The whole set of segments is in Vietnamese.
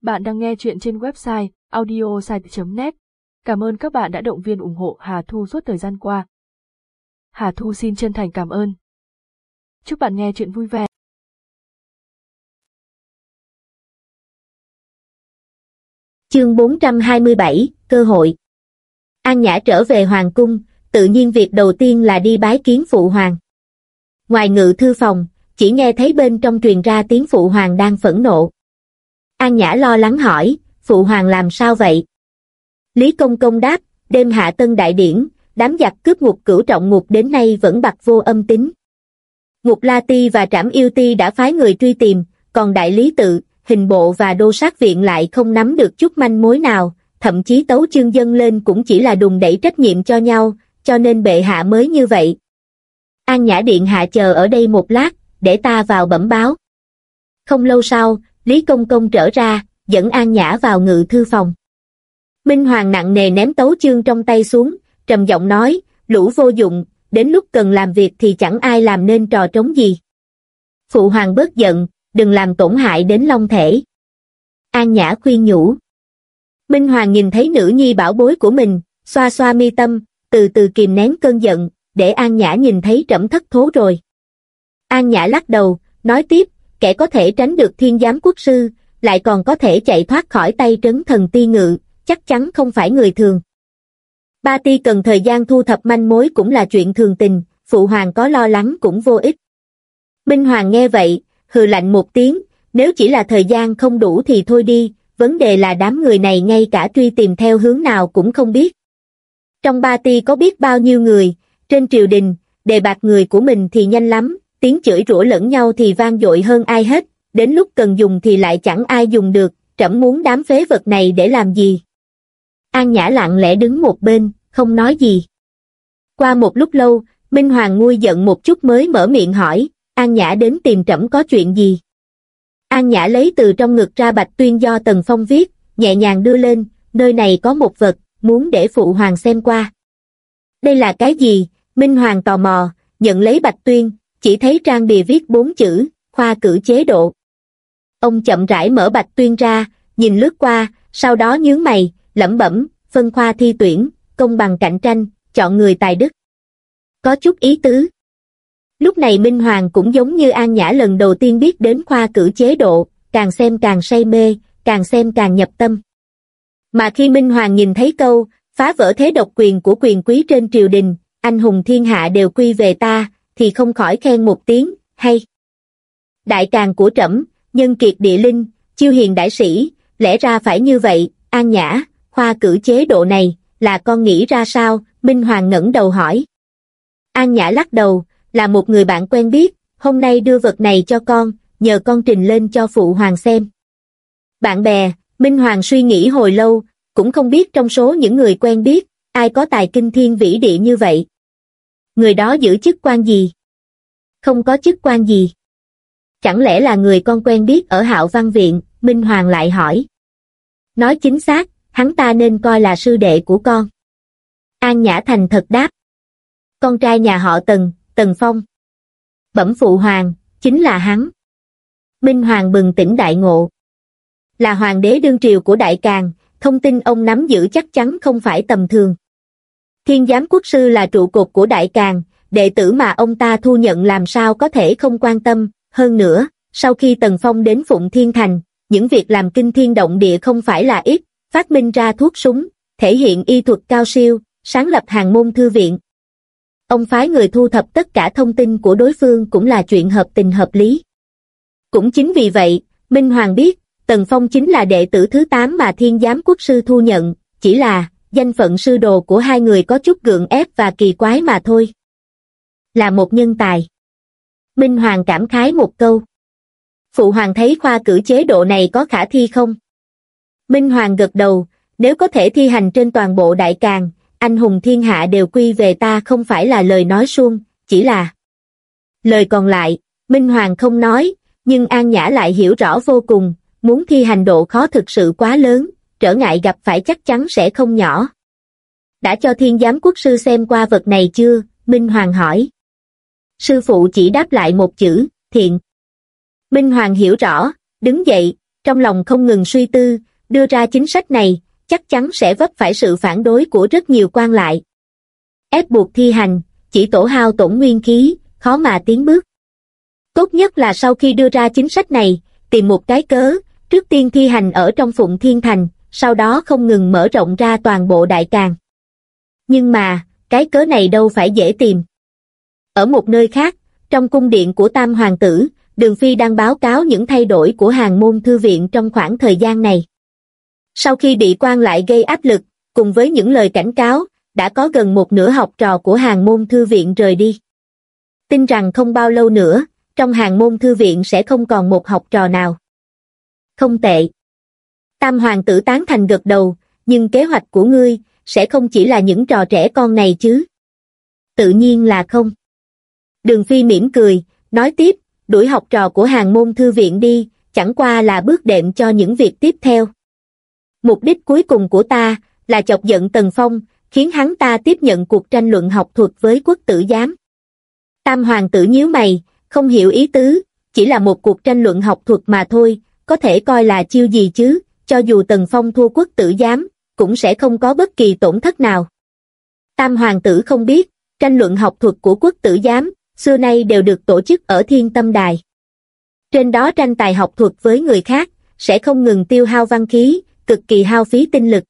Bạn đang nghe chuyện trên website audiosite.net. Cảm ơn các bạn đã động viên ủng hộ Hà Thu suốt thời gian qua. Hà Thu xin chân thành cảm ơn. Chúc bạn nghe chuyện vui vẻ. Chương 427, cơ hội. An Nhã trở về hoàng cung, tự nhiên việc đầu tiên là đi bái kiến phụ hoàng. Ngoài ngự thư phòng, chỉ nghe thấy bên trong truyền ra tiếng phụ hoàng đang phẫn nộ. An Nhã lo lắng hỏi, phụ hoàng làm sao vậy? Lý Công Công đáp, đêm hạ tân đại điển, đám giặc cướp ngục Cửu Trọng ngục đến nay vẫn bặt vô âm tín. Ngục La Ti và Trảm Yêu Ti đã phái người truy tìm, còn đại lý tự, hình bộ và đô sát viện lại không nắm được chút manh mối nào, thậm chí tấu chương dâng lên cũng chỉ là đùn đẩy trách nhiệm cho nhau, cho nên bệ hạ mới như vậy. An Nhã điện hạ chờ ở đây một lát, để ta vào bẩm báo. Không lâu sau, Lý Công Công trở ra, dẫn An Nhã vào ngự thư phòng. Minh Hoàng nặng nề ném tấu chương trong tay xuống, trầm giọng nói, lũ vô dụng, đến lúc cần làm việc thì chẳng ai làm nên trò trống gì. Phụ hoàng bớt giận, đừng làm tổn hại đến long thể. An Nhã khuyên nhủ. Minh Hoàng nhìn thấy nữ nhi bảo bối của mình, xoa xoa mi tâm, từ từ kìm nén cơn giận, để An Nhã nhìn thấy trẫm thất thố rồi. An Nhã lắc đầu, nói tiếp, kẻ có thể tránh được thiên giám quốc sư, lại còn có thể chạy thoát khỏi tay trấn thần ti ngự, chắc chắn không phải người thường. Ba ti cần thời gian thu thập manh mối cũng là chuyện thường tình, phụ hoàng có lo lắng cũng vô ích. Minh Hoàng nghe vậy, hừ lạnh một tiếng, nếu chỉ là thời gian không đủ thì thôi đi, vấn đề là đám người này ngay cả truy tìm theo hướng nào cũng không biết. Trong ba ti có biết bao nhiêu người, trên triều đình, đề bạt người của mình thì nhanh lắm, tiếng chửi rủa lẫn nhau thì vang dội hơn ai hết, đến lúc cần dùng thì lại chẳng ai dùng được, trẫm muốn đám phế vật này để làm gì. An Nhã lặng lẽ đứng một bên, không nói gì. Qua một lúc lâu, Minh Hoàng nguôi giận một chút mới mở miệng hỏi, An Nhã đến tìm trẫm có chuyện gì? An Nhã lấy từ trong ngực ra bạch tuyên do Tần Phong viết, nhẹ nhàng đưa lên, nơi này có một vật, muốn để phụ hoàng xem qua. Đây là cái gì? Minh Hoàng tò mò, nhận lấy bạch tuyên, chỉ thấy trang bìa viết 4 chữ, khoa cử chế độ. Ông chậm rãi mở bạch tuyên ra, nhìn lướt qua, sau đó nhướng mày, lẩm bẩm, phân khoa thi tuyển, công bằng cạnh tranh, chọn người tài đức. Có chút ý tứ. Lúc này Minh Hoàng cũng giống như An Nhã lần đầu tiên biết đến khoa cử chế độ, càng xem càng say mê, càng xem càng nhập tâm. Mà khi Minh Hoàng nhìn thấy câu, phá vỡ thế độc quyền của quyền quý trên triều đình, anh hùng thiên hạ đều quy về ta, thì không khỏi khen một tiếng, hay. Đại càn của trẫm, nhân kiệt địa linh, chiêu hiền đại sĩ, lẽ ra phải như vậy, An Nhã, khoa cử chế độ này, là con nghĩ ra sao? Minh Hoàng ngẩng đầu hỏi. An Nhã lắc đầu, là một người bạn quen biết, hôm nay đưa vật này cho con, nhờ con trình lên cho phụ hoàng xem. Bạn bè, Minh Hoàng suy nghĩ hồi lâu, cũng không biết trong số những người quen biết, ai có tài kinh thiên vĩ địa như vậy. Người đó giữ chức quan gì? Không có chức quan gì. Chẳng lẽ là người con quen biết ở Hạo Văn Viện? Minh Hoàng lại hỏi. Nói chính xác, hắn ta nên coi là sư đệ của con. An Nhã thành thật đáp. Con trai nhà họ Tần, Tần Phong. Bẩm phụ hoàng, chính là hắn. Minh Hoàng bừng tỉnh đại ngộ. Là hoàng đế đương triều của Đại Càn, thông tin ông nắm giữ chắc chắn không phải tầm thường. Thiên giám quốc sư là trụ cột của Đại Càn, đệ tử mà ông ta thu nhận làm sao có thể không quan tâm, hơn nữa, sau khi Tần Phong đến Phụng Thiên Thành, những việc làm kinh thiên động địa không phải là ít, phát minh ra thuốc súng, thể hiện y thuật cao siêu, sáng lập hàng môn thư viện. Ông phái người thu thập tất cả thông tin của đối phương cũng là chuyện hợp tình hợp lý. Cũng chính vì vậy, Minh Hoàng biết, Tần Phong chính là đệ tử thứ 8 mà Thiên giám quốc sư thu nhận, chỉ là, danh phận sư đồ của hai người có chút gượng ép và kỳ quái mà thôi. Là một nhân tài. Minh Hoàng cảm khái một câu. Phụ hoàng thấy khoa cử chế độ này có khả thi không? Minh Hoàng gật đầu, nếu có thể thi hành trên toàn bộ Đại Càn, anh hùng thiên hạ đều quy về ta không phải là lời nói suông, chỉ là... Lời còn lại, Minh Hoàng không nói, nhưng An Nhã lại hiểu rõ vô cùng, muốn thi hành độ khó thực sự quá lớn, trở ngại gặp phải chắc chắn sẽ không nhỏ. Đã cho Thiên giám quốc sư xem qua vật này chưa? Minh Hoàng hỏi. Sư phụ chỉ đáp lại một chữ, thiện. Minh Hoàng hiểu rõ, đứng dậy, trong lòng không ngừng suy tư, đưa ra chính sách này, chắc chắn sẽ vấp phải sự phản đối của rất nhiều quan lại. Ép buộc thi hành, chỉ tổ hao tổn nguyên khí, khó mà tiến bước. Tốt nhất là sau khi đưa ra chính sách này, tìm một cái cớ, trước tiên thi hành ở trong Phụng Thiên Thành, sau đó không ngừng mở rộng ra toàn bộ Đại Càn. Nhưng mà, cái cớ này đâu phải dễ tìm. Ở một nơi khác, trong cung điện của Tam Hoàng tử, Đường Phi đang báo cáo những thay đổi của Hàn Môn Thư viện trong khoảng thời gian này. Sau khi bị quan lại gây áp lực, cùng với những lời cảnh cáo, đã có gần một nửa học trò của Hàn Môn Thư viện rời đi. Tin rằng không bao lâu nữa, trong Hàn Môn Thư viện sẽ không còn một học trò nào. Không tệ. Tam Hoàng tử tán thành gật đầu, nhưng kế hoạch của ngươi, sẽ không chỉ là những trò trẻ con này chứ? Tự nhiên là không. Đường Phi mỉm cười, nói tiếp, đuổi học trò của Hàn Môn Thư viện đi, chẳng qua là bước đệm cho những việc tiếp theo. Mục đích cuối cùng của ta, là chọc giận Tần Phong, khiến hắn ta tiếp nhận cuộc tranh luận học thuật với Quốc tử giám. Tam Hoàng tử nhíu mày, không hiểu ý tứ, chỉ là một cuộc tranh luận học thuật mà thôi, có thể coi là chiêu gì chứ, cho dù Tần Phong thua Quốc tử giám, cũng sẽ không có bất kỳ tổn thất nào. Tam Hoàng tử không biết, tranh luận học thuật của Quốc tử giám, xưa nay đều được tổ chức ở Thiên Tâm Đài. Trên đó tranh tài học thuật với người khác, sẽ không ngừng tiêu hao văn khí, cực kỳ hao phí tinh lực.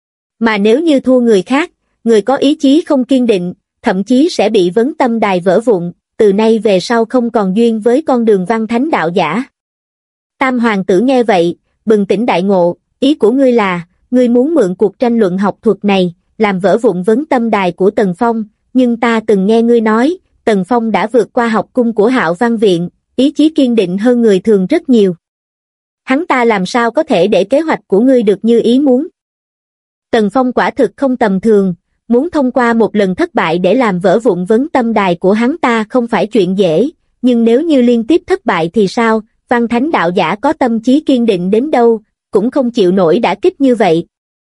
Mà nếu như thua người khác, người có ý chí không kiên định, thậm chí sẽ bị vấn tâm đài vỡ vụn, từ nay về sau không còn duyên với con đường văn thánh đạo giả. Tam Hoàng tử nghe vậy, bừng tỉnh đại ngộ, ý của ngươi là, ngươi muốn mượn cuộc tranh luận học thuật này, làm vỡ vụn vấn tâm đài của Tần Phong, nhưng ta từng nghe ngươi nói, Tần Phong đã vượt qua học cung của Hạo Văn Viện, ý chí kiên định hơn người thường rất nhiều. Hắn ta làm sao có thể để kế hoạch của ngươi được như ý muốn? Tần Phong quả thực không tầm thường, muốn thông qua một lần thất bại để làm vỡ vụn vấn tâm đài của hắn ta không phải chuyện dễ, nhưng nếu như liên tiếp thất bại thì sao, văn thánh đạo giả có tâm trí kiên định đến đâu, cũng không chịu nổi đả kích như vậy.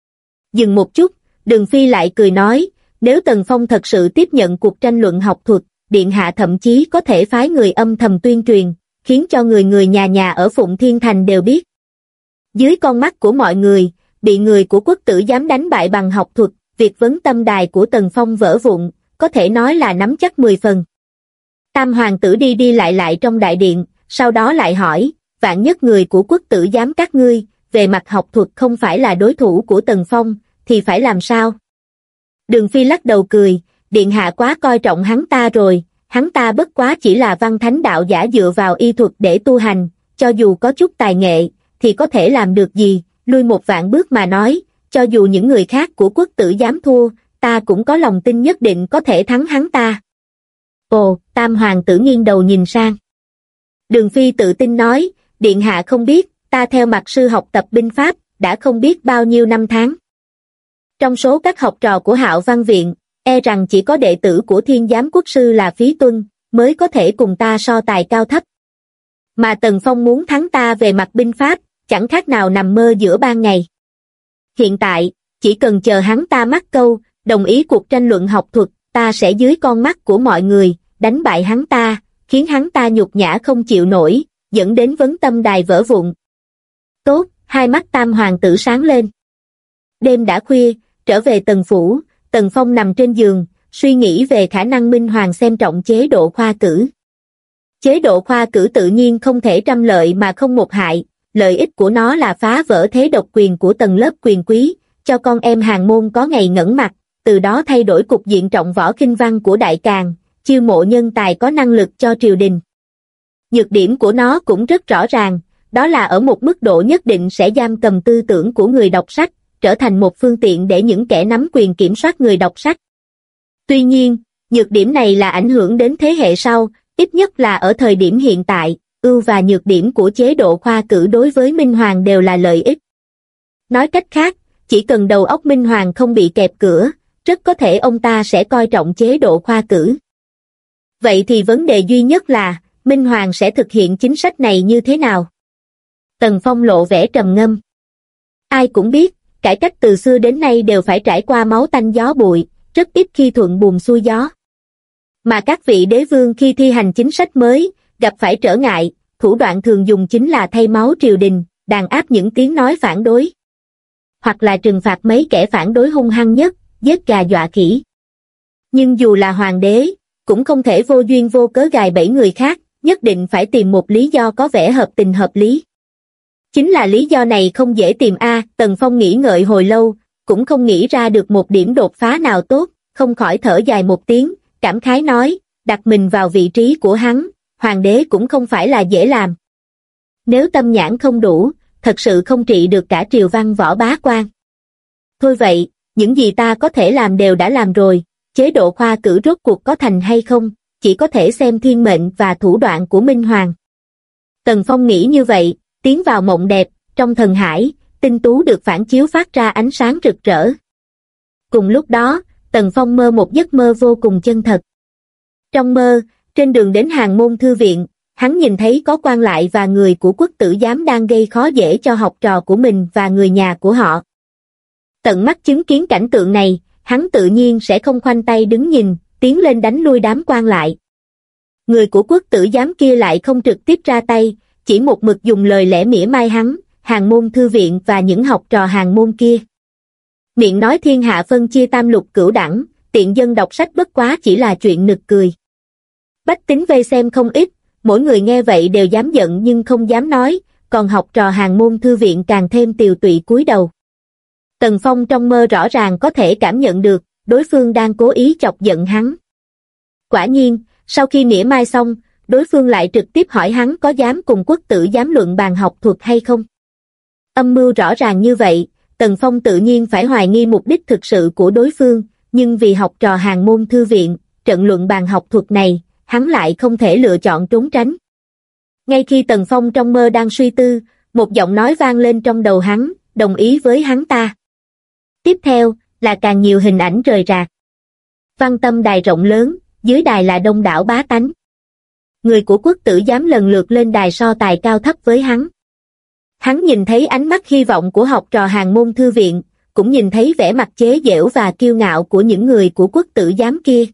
Dừng một chút, Đường Phi lại cười nói, nếu Tần Phong thật sự tiếp nhận cuộc tranh luận học thuật, Điện Hạ thậm chí có thể phái người âm thầm tuyên truyền, khiến cho người nhà nhà ở Phụng Thiên Thành đều biết. Dưới con mắt của mọi người, bị người của Quốc tử giám đánh bại bằng học thuật, việc vấn tâm đài của Tần Phong vỡ vụn, có thể nói là nắm chắc 10 phần. Tam Hoàng tử đi lại trong đại điện, sau đó lại hỏi, vạn nhất người của Quốc tử giám các ngươi, về mặt học thuật không phải là đối thủ của Tần Phong, thì phải làm sao? Đường Phi lắc đầu cười, Điện Hạ quá coi trọng hắn ta rồi, hắn ta bất quá chỉ là văn thánh đạo giả dựa vào y thuật để tu hành, cho dù có chút tài nghệ, thì có thể làm được gì, lui một vạn bước mà nói, cho dù những người khác của Quốc tử giám thua, ta cũng có lòng tin nhất định có thể thắng hắn ta. Ồ, Tam Hoàng tử nghiêng đầu nhìn sang. Đường Phi tự tin nói, Điện Hạ không biết, ta theo mặt sư học tập binh pháp, đã không biết bao nhiêu năm tháng. Trong số các học trò của Hạo Văn Viện, e rằng chỉ có đệ tử của Thiên Giám Quốc sư là Phí Tuân, mới có thể cùng ta so tài cao thấp. Mà Tần Phong muốn thắng ta về mặt binh pháp, chẳng khác nào nằm mơ giữa ban ngày. Hiện tại, chỉ cần chờ hắn ta mắc câu, đồng ý cuộc tranh luận học thuật, ta sẽ dưới con mắt của mọi người, đánh bại hắn ta, khiến hắn ta nhục nhã không chịu nổi, dẫn đến vấn tâm đài vỡ vụn. Tốt, hai mắt Tam Hoàng tử sáng lên. Đêm đã khuya, trở về Tần phủ, Tần Phong nằm trên giường, suy nghĩ về khả năng Minh Hoàng xem trọng chế độ khoa cử. Chế độ khoa cử tự nhiên không thể trăm lợi mà không một hại, lợi ích của nó là phá vỡ thế độc quyền của tầng lớp quyền quý, cho con em Hàn môn có ngày ngẩng mặt, từ đó thay đổi cục diện trọng võ khinh văn của Đại Càn, chiêu mộ nhân tài có năng lực cho triều đình. Nhược điểm của nó cũng rất rõ ràng, đó là ở một mức độ nhất định sẽ giam cầm tư tưởng của người đọc sách, trở thành một phương tiện để những kẻ nắm quyền kiểm soát người đọc sách. Tuy nhiên, nhược điểm này là ảnh hưởng đến thế hệ sau, ít nhất là ở thời điểm hiện tại, ưu và nhược điểm của chế độ khoa cử đối với Minh Hoàng đều là lợi ích. Nói cách khác, chỉ cần đầu óc Minh Hoàng không bị kẹp cửa, rất có thể ông ta sẽ coi trọng chế độ khoa cử. Vậy thì vấn đề duy nhất là, Minh Hoàng sẽ thực hiện chính sách này như thế nào? Tần Phong lộ vẻ trầm ngâm. Ai cũng biết, cải cách từ xưa đến nay đều phải trải qua máu tanh gió bụi, rất ít khi thuận buồm xuôi gió. Mà các vị đế vương khi thi hành chính sách mới, gặp phải trở ngại, thủ đoạn thường dùng chính là thay máu triều đình, đàn áp những tiếng nói phản đối. Hoặc là trừng phạt mấy kẻ phản đối hung hăng nhất, giết gà dọa khỉ. Nhưng dù là hoàng đế, cũng không thể vô duyên vô cớ gài bẫy người khác, nhất định phải tìm một lý do có vẻ hợp tình hợp lý. Chính là lý do này không dễ tìm Tần Phong nghĩ ngợi hồi lâu, cũng không nghĩ ra được một điểm đột phá nào tốt, không khỏi thở dài một tiếng, cảm khái nói, đặt mình vào vị trí của hắn, hoàng đế cũng không phải là dễ làm. Nếu tâm nhãn không đủ, thật sự không trị được cả triều văn võ bá quan. Thôi vậy, những gì ta có thể làm đều đã làm rồi, chế độ khoa cử rốt cuộc có thành hay không, chỉ có thể xem thiên mệnh và thủ đoạn của Minh Hoàng. Tần Phong nghĩ như vậy, tiến vào mộng đẹp, trong thần hải, tinh tú được phản chiếu phát ra ánh sáng rực rỡ. Cùng lúc đó, Tần Phong mơ một giấc mơ vô cùng chân thật. Trong mơ, trên đường đến Hàng Môn Thư Viện, hắn nhìn thấy có quan lại và người của quốc tử giám đang gây khó dễ cho học trò của mình và người nhà của họ. Tận mắt chứng kiến cảnh tượng này, hắn tự nhiên sẽ không khoanh tay đứng nhìn, tiến lên đánh lui đám quan lại. Người của quốc tử giám kia lại không trực tiếp ra tay, chỉ một mực dùng lời lẽ mỉa mai hắn, Hàng Môn Thư Viện và những học trò Hàng Môn kia. Miệng nói thiên hạ phân chia tam lục cửu đẳng, tiện dân đọc sách bất quá chỉ là chuyện nực cười. Bách tính vây xem không ít, mỗi người nghe vậy đều dám giận nhưng không dám nói, còn học trò Hàng Môn Thư Viện càng thêm tiều tụy cúi đầu. Tần Phong trong mơ rõ ràng có thể cảm nhận được, đối phương đang cố ý chọc giận hắn. Quả nhiên, sau khi mỉa mai xong, đối phương lại trực tiếp hỏi hắn có dám cùng quốc tử giám luận bàn học thuật hay không. Âm mưu rõ ràng như vậy, Tần Phong tự nhiên phải hoài nghi mục đích thực sự của đối phương, nhưng vì học trò Hàng Môn Thư Viện, trận luận bàn học thuật này, hắn lại không thể lựa chọn trốn tránh. Ngay khi Tần Phong trong mơ đang suy tư, một giọng nói vang lên trong đầu hắn, đồng ý với hắn ta. Tiếp theo, là càng nhiều hình ảnh rời rạc. Văn Tâm đài rộng lớn, dưới đài là đông đảo bá tánh. Người của quốc tử giám lần lượt lên đài so tài cao thấp với hắn. Hắn nhìn thấy ánh mắt hy vọng của học trò Hàng Môn Thư Viện, cũng nhìn thấy vẻ mặt chế giễu và kiêu ngạo của những người của quốc tử giám kia.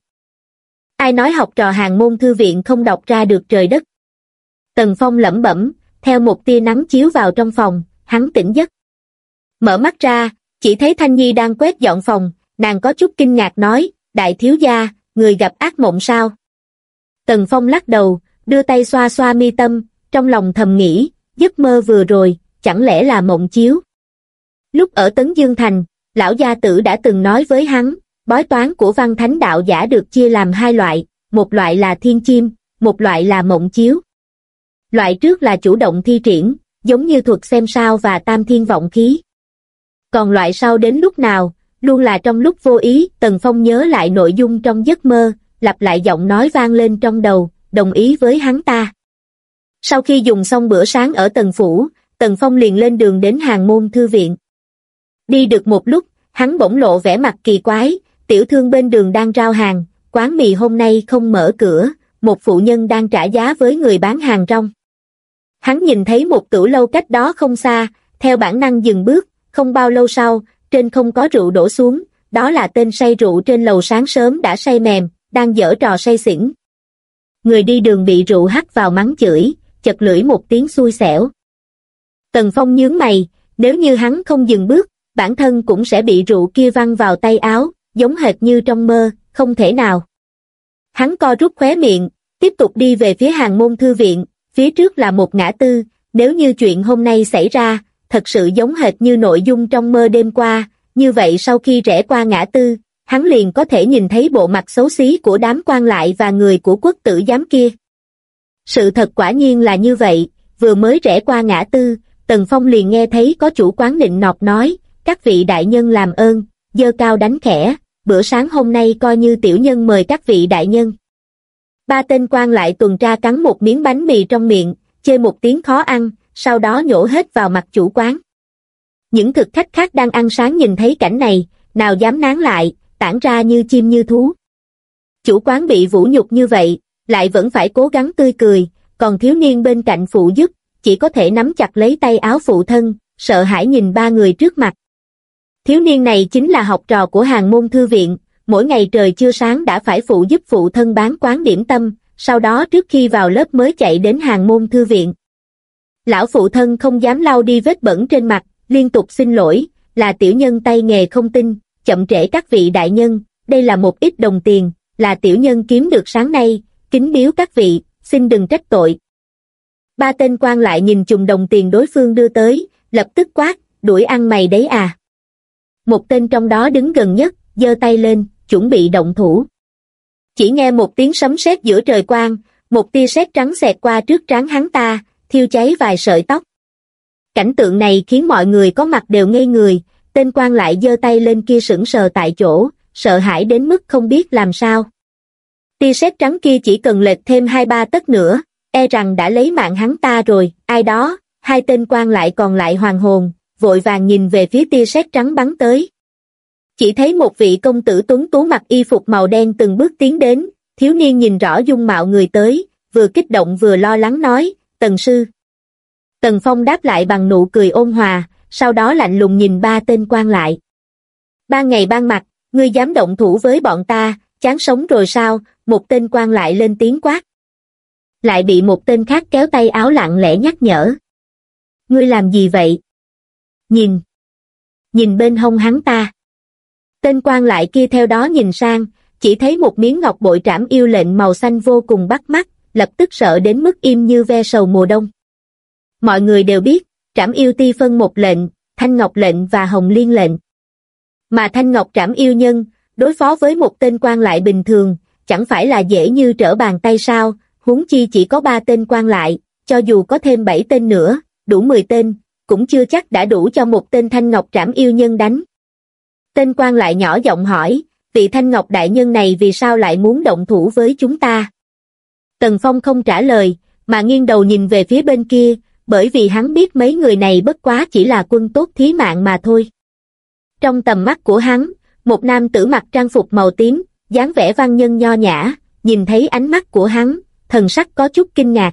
Ai nói học trò Hàng Môn Thư Viện không đọc ra được trời đất? Tần Phong lẩm bẩm, theo một tia nắng chiếu vào trong phòng, hắn tỉnh giấc. Mở mắt ra, chỉ thấy Thanh Nhi đang quét dọn phòng, nàng có chút kinh ngạc nói, đại thiếu gia, người gặp ác mộng sao? Tần Phong lắc đầu, đưa tay xoa xoa mi tâm, trong lòng thầm nghĩ, giấc mơ vừa rồi, chẳng lẽ là mộng chiếu? Lúc ở Tấn Dương Thành, lão gia tử đã từng nói với hắn, bói toán của văn thánh đạo giả được chia làm hai loại, một loại là thiên chim, một loại là mộng chiếu. Loại trước là chủ động thi triển, giống như thuật xem sao và tam thiên vọng khí. Còn loại sau đến lúc nào, luôn là trong lúc vô ý. Tần Phong nhớ lại nội dung trong giấc mơ, lặp lại giọng nói vang lên trong đầu, đồng ý với hắn ta. Sau khi dùng xong bữa sáng ở Tần Phủ, Tần Phong liền lên đường đến Hàng Môn Thư Viện. Đi được một lúc, hắn bỗng lộ vẻ mặt kỳ quái, tiểu thương bên đường đang rao hàng, quán mì hôm nay không mở cửa, một phụ nhân đang trả giá với người bán hàng rong. Hắn nhìn thấy một tửu lâu cách đó không xa, theo bản năng dừng bước, không bao lâu sau, trên không có rượu đổ xuống, đó là tên say rượu trên lầu sáng sớm đã say mềm, đang giở trò say xỉn. Người đi đường bị rượu hắt vào mắng chửi, chật lưỡi một tiếng xui xẻo. Tần Phong nhướng mày, nếu như hắn không dừng bước, bản thân cũng sẽ bị rượu kia văng vào tay áo, giống hệt như trong mơ, không thể nào. Hắn co rút khóe miệng, tiếp tục đi về phía Hàng Môn Thư Viện, phía trước là một ngã tư, nếu như chuyện hôm nay xảy ra, thật sự giống hệt như nội dung trong mơ đêm qua, như vậy sau khi rẽ qua ngã tư, hắn liền có thể nhìn thấy bộ mặt xấu xí của đám quan lại và người của quốc tử giám kia. Sự thật quả nhiên là như vậy, vừa mới rẽ qua ngã tư, Tần Phong liền nghe thấy có chủ quán nịnh nọt nói, các vị đại nhân làm ơn, giơ cao đánh khẽ, bữa sáng hôm nay coi như tiểu nhân mời các vị đại nhân. Ba tên quan lại tuần tra cắn một miếng bánh mì trong miệng, chê một tiếng khó ăn, sau đó nhổ hết vào mặt chủ quán. Những thực khách khác đang ăn sáng nhìn thấy cảnh này, nào dám nán lại, tản ra như chim như thú. Chủ quán bị vũ nhục như vậy, lại vẫn phải cố gắng tươi cười, còn thiếu niên bên cạnh phụ giúp, chỉ có thể nắm chặt lấy tay áo phụ thân, sợ hãi nhìn ba người trước mặt. Thiếu niên này chính là học trò của Hàng Môn Thư Viện, mỗi ngày trời chưa sáng đã phải phụ giúp phụ thân bán quán điểm tâm, sau đó trước khi vào lớp mới chạy đến Hàng Môn Thư Viện. Lão phụ thân không dám lau đi vết bẩn trên mặt, liên tục xin lỗi, là tiểu nhân tay nghề không tinh, chậm trễ các vị đại nhân, đây là một ít đồng tiền, là tiểu nhân kiếm được sáng nay, kính biếu các vị, xin đừng trách tội. Ba tên quan lại nhìn chùm đồng tiền đối phương đưa tới, lập tức quát, đuổi ăn mày đấy à. Một tên trong đó đứng gần nhất, giơ tay lên, chuẩn bị động thủ. Chỉ nghe một tiếng sấm sét giữa trời quang, một tia sét trắng xẹt qua trước trán hắn ta, thiêu cháy vài sợi tóc. Cảnh tượng này khiến mọi người có mặt đều ngây người, tên quan lại giơ tay lên kia sững sờ tại chỗ, sợ hãi đến mức không biết làm sao. Tia sét trắng kia chỉ cần lệch thêm 2-3 tấc nữa, e rằng đã lấy mạng hắn ta rồi. Ai đó? Hai tên quan lại còn lại hoàn hồn, vội vàng nhìn về phía tia sét trắng bắn tới. Chỉ thấy một vị công tử tuấn tú mặc y phục màu đen từng bước tiến đến, thiếu niên nhìn rõ dung mạo người tới, vừa kích động vừa lo lắng nói, Tần sư. Tần Phong đáp lại bằng nụ cười ôn hòa, sau đó lạnh lùng nhìn ba tên quan lại. Ban ngày ban mặt, ngươi dám động thủ với bọn ta, chán sống rồi sao? Một tên quan lại lên tiếng quát. Lại bị một tên khác kéo tay áo lặng lẽ nhắc nhở. Ngươi làm gì vậy? Nhìn bên hông hắn ta. Tên quan lại kia theo đó nhìn sang, chỉ thấy một miếng ngọc bội trảm yêu lệnh màu xanh vô cùng bắt mắt, lập tức sợ đến mức im như ve sầu mùa đông. Mọi người đều biết, trảm yêu ti phân một lệnh, thanh ngọc lệnh và hồng liên lệnh. Mà thanh ngọc trảm yêu nhân, đối phó với một tên quan lại bình thường, chẳng phải là dễ như trở bàn tay sao, huống chi chỉ có 3 tên quan lại, cho dù có thêm 7 tên nữa, đủ 10 tên, cũng chưa chắc đã đủ cho một tên thanh ngọc trảm yêu nhân đánh. Tên quan lại nhỏ giọng hỏi, vị thanh ngọc đại nhân này vì sao lại muốn động thủ với chúng ta? Tần Phong không trả lời, mà nghiêng đầu nhìn về phía bên kia, bởi vì hắn biết mấy người này bất quá chỉ là quân tốt thí mạng mà thôi. Trong tầm mắt của hắn, một nam tử mặc trang phục màu tím, dáng vẻ văn nhân nho nhã, nhìn thấy ánh mắt của hắn, thần sắc có chút kinh ngạc.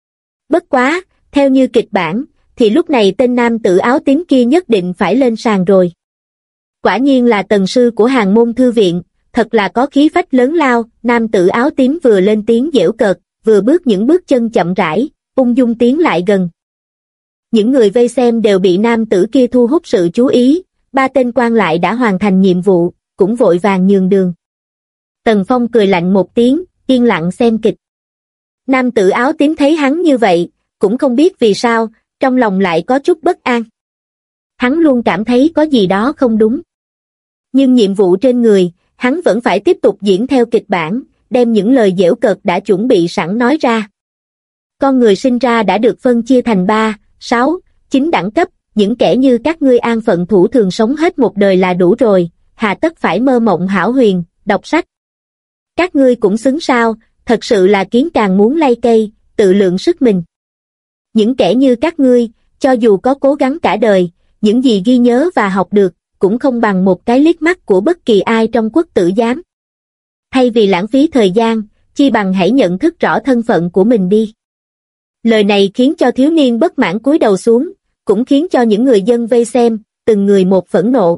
Bất quá, theo như kịch bản, thì lúc này tên nam tử áo tím kia nhất định phải lên sàn rồi. Quả nhiên là tần sư của Hàn Môn Thư Viện, thật là có khí phách lớn lao. Nam tử áo tím vừa lên tiếng giễu cợt, vừa bước những bước chân chậm rãi, ung dung tiến lại gần. Những người vây xem đều bị nam tử kia thu hút sự chú ý, 3 tên quan lại đã hoàn thành nhiệm vụ, cũng vội vàng nhường đường. Tần Phong cười lạnh một tiếng, yên lặng xem kịch. Nam tử áo tím thấy hắn như vậy, cũng không biết vì sao, trong lòng lại có chút bất an. Hắn luôn cảm thấy có gì đó không đúng. Nhưng nhiệm vụ trên người, hắn vẫn phải tiếp tục diễn theo kịch bản, đem những lời giễu cợt đã chuẩn bị sẵn nói ra. Con người sinh ra đã được phân chia thành 3, 6, 9 đẳng cấp, những kẻ như các ngươi an phận thủ thường sống hết một đời là đủ rồi, hà tất phải mơ mộng hão huyền, đọc sách. Các ngươi cũng xứng sao, thật sự là kiến càng muốn lay cây, tự lượng sức mình. Những kẻ như các ngươi, cho dù có cố gắng cả đời, những gì ghi nhớ và học được, cũng không bằng một cái liếc mắt của bất kỳ ai trong quốc tử giám. Thay vì lãng phí thời gian, chi bằng hãy nhận thức rõ thân phận của mình đi. Lời này khiến cho thiếu niên bất mãn cúi đầu xuống, cũng khiến cho những người dân vây xem, từng người một phẫn nộ.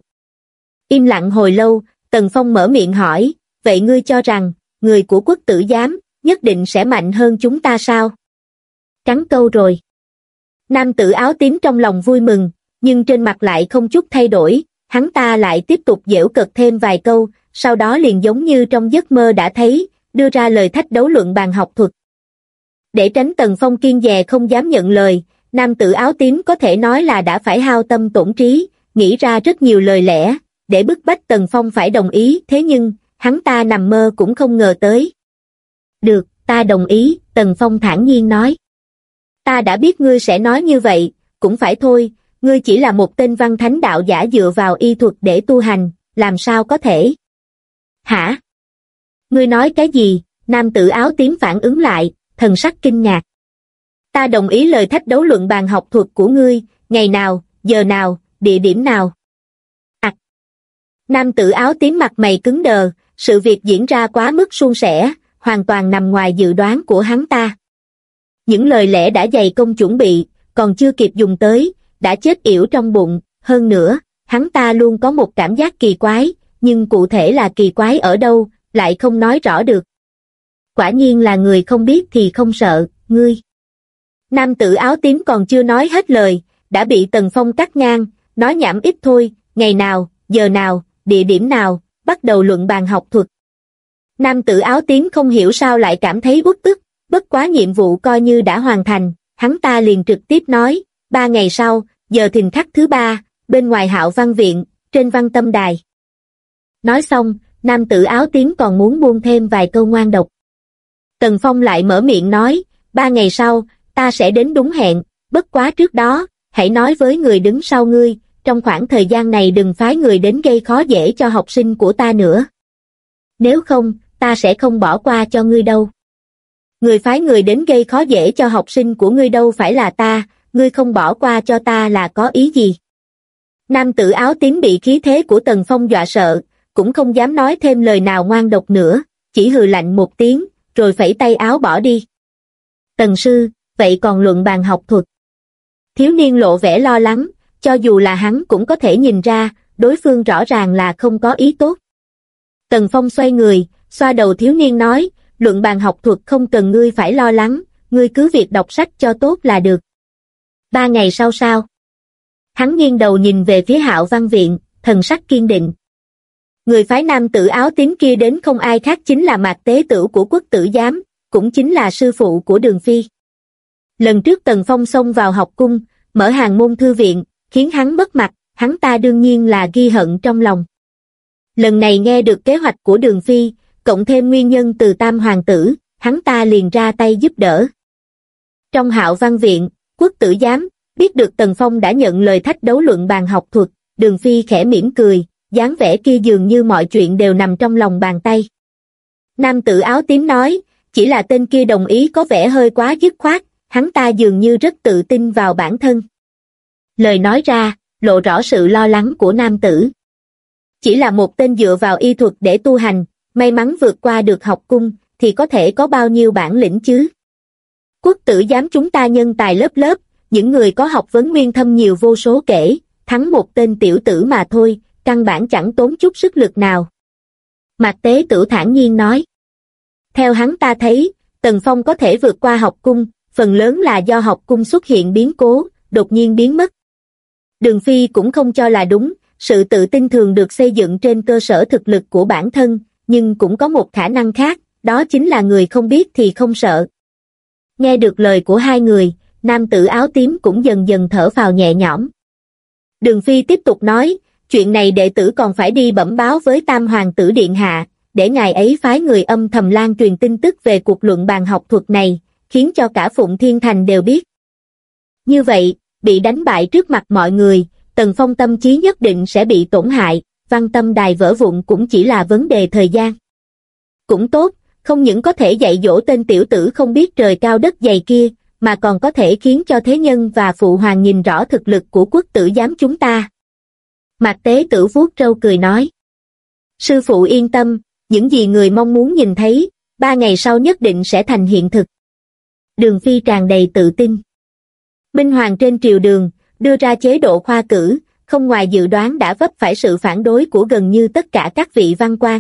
Im lặng hồi lâu, Tần Phong mở miệng hỏi, vậy ngươi cho rằng, người của quốc tử giám, nhất định sẽ mạnh hơn chúng ta sao? Cắn câu rồi. Nam tử áo tím trong lòng vui mừng, nhưng trên mặt lại không chút thay đổi, hắn ta lại tiếp tục giễu cợt thêm vài câu, sau đó liền giống như trong giấc mơ đã thấy, đưa ra lời thách đấu luận bàn học thuật. Để tránh Tần Phong kiêng dè không dám nhận lời, nam tử áo tím có thể nói là đã phải hao tâm tổn trí, nghĩ ra rất nhiều lời lẽ, để bức bách Tần Phong phải đồng ý, thế nhưng, hắn ta nằm mơ cũng không ngờ tới. Được, ta đồng ý, Tần Phong thản nhiên nói. Ta đã biết ngươi sẽ nói như vậy, cũng phải thôi, ngươi chỉ là một tên văn thánh đạo giả dựa vào y thuật để tu hành, làm sao có thể? Hả? Ngươi nói cái gì? Nam tử áo tím phản ứng lại, thần sắc kinh ngạc. Ta đồng ý lời thách đấu luận bàn học thuật của ngươi, ngày nào, giờ nào, địa điểm nào? Nam tử áo tím mặt mày cứng đờ, sự việc diễn ra quá mức suôn sẻ, hoàn toàn nằm ngoài dự đoán của hắn ta. Những lời lẽ đã dày công chuẩn bị, còn chưa kịp dùng tới, đã chết yểu trong bụng, hơn nữa, hắn ta luôn có một cảm giác kỳ quái, nhưng cụ thể là kỳ quái ở đâu, lại không nói rõ được. Quả nhiên là người không biết thì không sợ, ngươi. Nam tử áo tím còn chưa nói hết lời, đã bị Tần Phong cắt ngang, nói nhảm ít thôi, ngày nào, giờ nào, địa điểm nào, bắt đầu luận bàn học thuật. Nam tử áo tím không hiểu sao lại cảm thấy uất ức, bất quá nhiệm vụ coi như đã hoàn thành, hắn ta liền trực tiếp nói, 3 ngày sau, giờ thìn khắc thứ 3, bên ngoài Hạo Văn Viện, trên Văn Tâm Đài. Nói xong, nam tử áo tím còn muốn buông thêm vài câu ngoan độc. Tần Phong lại mở miệng nói, 3 ngày sau, ta sẽ đến đúng hẹn, bất quá trước đó, hãy nói với người đứng sau ngươi, trong khoảng thời gian này đừng phái người đến gây khó dễ cho học sinh của ta nữa. Nếu không, ta sẽ không bỏ qua cho ngươi đâu. Người phái người đến gây khó dễ cho học sinh của ngươi đâu phải là ta, ngươi không bỏ qua cho ta là có ý gì? Nam tử áo tím bị khí thế của Tần Phong dọa sợ, cũng không dám nói thêm lời nào ngoan độc nữa, chỉ hừ lạnh một tiếng, rồi phẩy tay áo bỏ đi. Tần sư, vậy còn luận bàn học thuật? Thiếu niên lộ vẻ lo lắng, cho dù là hắn cũng có thể nhìn ra, đối phương rõ ràng là không có ý tốt. Tần Phong xoay người, xoa đầu thiếu niên nói, luận bàn học thuật không cần ngươi phải lo lắng, ngươi cứ việc đọc sách cho tốt là được. 3 ngày sau sao? Hắn nghiêng đầu nhìn về phía Hạo Văn Viện, thần sắc kiên định. Người phái nam tử áo tím kia đến không ai khác chính là Mạc Tế Tửu của Quốc Tử Giám, cũng chính là sư phụ của Đường Phi. Lần trước Tần Phong xông vào học cung, mở hàng môn thư viện, khiến hắn mất mặt, hắn ta đương nhiên là ghi hận trong lòng. Lần này nghe được kế hoạch của Đường Phi, cộng thêm nguyên nhân từ Tam Hoàng tử, hắn ta liền ra tay giúp đỡ. Trong Hạo Văn Viện, Quốc Tử Giám, biết được Tần Phong đã nhận lời thách đấu luận bàn học thuật, Đường Phi khẽ mỉm cười, dáng vẻ kia dường như mọi chuyện đều nằm trong lòng bàn tay. Nam tử áo tím nói, chỉ là tên kia đồng ý có vẻ hơi quá dứt khoát, hắn ta dường như rất tự tin vào bản thân. Lời nói ra, lộ rõ sự lo lắng của nam tử. Chỉ là một tên dựa vào y thuật để tu hành, may mắn vượt qua được học cung, thì có thể có bao nhiêu bản lĩnh chứ? Quốc Tử Giám chúng ta nhân tài lớp lớp, những người có học vấn nguyên thâm nhiều vô số kể, thắng một tên tiểu tử mà thôi, căn bản chẳng tốn chút sức lực nào. Mạc Tế Tửu thản nhiên nói. Theo hắn ta thấy, Tần Phong có thể vượt qua học cung, phần lớn là do học cung xuất hiện biến cố, đột nhiên biến mất. Đường Phi cũng không cho là đúng, sự tự tin thường được xây dựng trên cơ sở thực lực của bản thân, nhưng cũng có một khả năng khác, đó chính là người không biết thì không sợ. Nghe được lời của hai người, nam tử áo tím cũng dần dần thở phào nhẹ nhõm. Đường Phi tiếp tục nói, chuyện này đệ tử còn phải đi bẩm báo với Tam Hoàng tử điện hạ, để ngài ấy phái người âm thầm lan truyền tin tức về cuộc luận bàn học thuật này, khiến cho cả Phụng Thiên Thành đều biết. Như vậy, bị đánh bại trước mặt mọi người, Tần Phong tâm trí nhất định sẽ bị tổn hại, Văn Tâm Đài vỡ vụn cũng chỉ là vấn đề thời gian. Cũng tốt, không những có thể dạy dỗ tên tiểu tử không biết trời cao đất dày kia, mà còn có thể khiến cho thế nhân và phụ hoàng nhìn rõ thực lực của Quốc Tử Giám chúng ta. Mạc Tế Tửu vuốt râu cười nói. Sư phụ yên tâm, những gì người mong muốn nhìn thấy, 3 ngày sau nhất định sẽ thành hiện thực. Đường Phi tràn đầy tự tin. Minh Hoàng trên triều đường, đưa ra chế độ khoa cử, không ngoài dự đoán đã vấp phải sự phản đối của gần như tất cả các vị văn quan.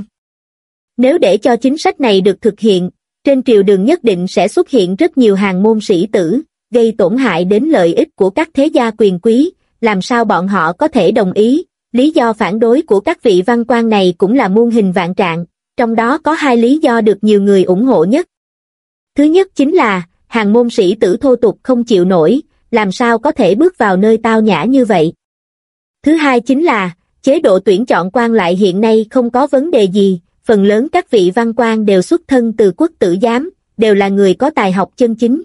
Nếu để cho chính sách này được thực hiện, trên triều đường nhất định sẽ xuất hiện rất nhiều hàng môn sĩ tử, gây tổn hại đến lợi ích của các thế gia quyền quý, làm sao bọn họ có thể đồng ý. Lý do phản đối của các vị văn quan này cũng là muôn hình vạn trạng, trong đó có 2 lý do được nhiều người ủng hộ nhất. Thứ nhất chính là, hàng môn sĩ tử thô tục không chịu nổi, làm sao có thể bước vào nơi tao nhã như vậy. Thứ hai chính là, chế độ tuyển chọn quan lại hiện nay không có vấn đề gì, phần lớn các vị văn quan đều xuất thân từ Quốc Tử Giám, đều là người có tài học chân chính.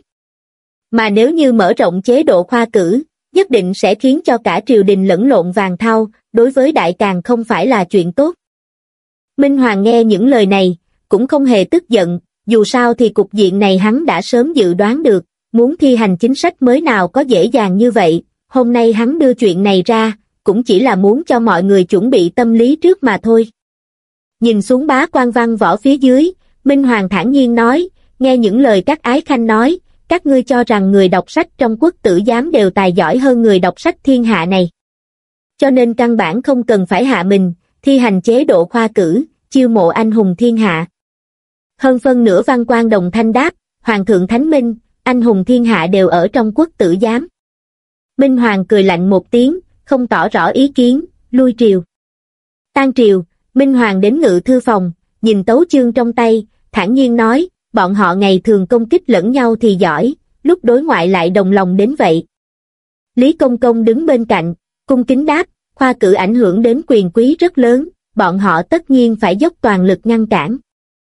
Mà nếu như mở rộng chế độ khoa cử, nhất định sẽ khiến cho cả triều đình lẫn lộn vàng thau, đối với đại càn không phải là chuyện tốt. Minh Hoàng nghe những lời này, cũng không hề tức giận, dù sao thì cục diện này hắn đã sớm dự đoán được, muốn thi hành chính sách mới nào có dễ dàng như vậy, hôm nay hắn đưa chuyện này ra, cũng chỉ là muốn cho mọi người chuẩn bị tâm lý trước mà thôi. Nhìn xuống bá quan văn võ phía dưới, Minh Hoàng thản nhiên nói, nghe những lời các ái khanh nói, các ngươi cho rằng người đọc sách trong Quốc Tử Giám đều tài giỏi hơn người đọc sách thiên hạ này. Cho nên căn bản không cần phải hạ mình, thi hành chế độ khoa cử, chiêu mộ anh hùng thiên hạ. Hơn phân nửa văn quan đồng thanh đáp, Hoàng thượng Thánh Minh, anh hùng thiên hạ đều ở trong quốc tử giám. Minh Hoàng cười lạnh một tiếng, không tỏ rõ ý kiến, lui triều. Tan triều, Minh Hoàng đến ngự thư phòng, nhìn tấu chương trong tay, thản nhiên nói, bọn họ ngày thường công kích lẫn nhau thì giỏi, lúc đối ngoại lại đồng lòng đến vậy. Lý Công Công đứng bên cạnh, cung kính đáp, khoa cử ảnh hưởng đến quyền quý rất lớn, bọn họ tất nhiên phải dốc toàn lực ngăn cản.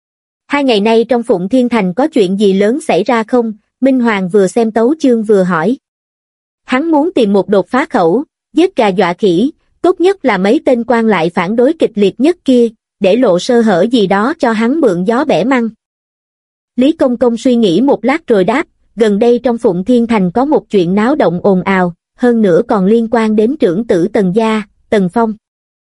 2 ngày nay trong Phụng Thiên Thành có chuyện gì lớn xảy ra không? Minh Hoàng vừa xem tấu chương vừa hỏi. Hắn muốn tìm một đột phá khẩu, giết gà dọa khỉ, tốt nhất là mấy tên quan lại phản đối kịch liệt nhất kia, để lộ sơ hở gì đó cho hắn mượn gió bẻ măng. Lý Công Công suy nghĩ một lát rồi đáp, gần đây trong Phụng Thiên Thành có một chuyện náo động ồn ào, hơn nữa còn liên quan đến trưởng tử Tần gia, Tần Phong.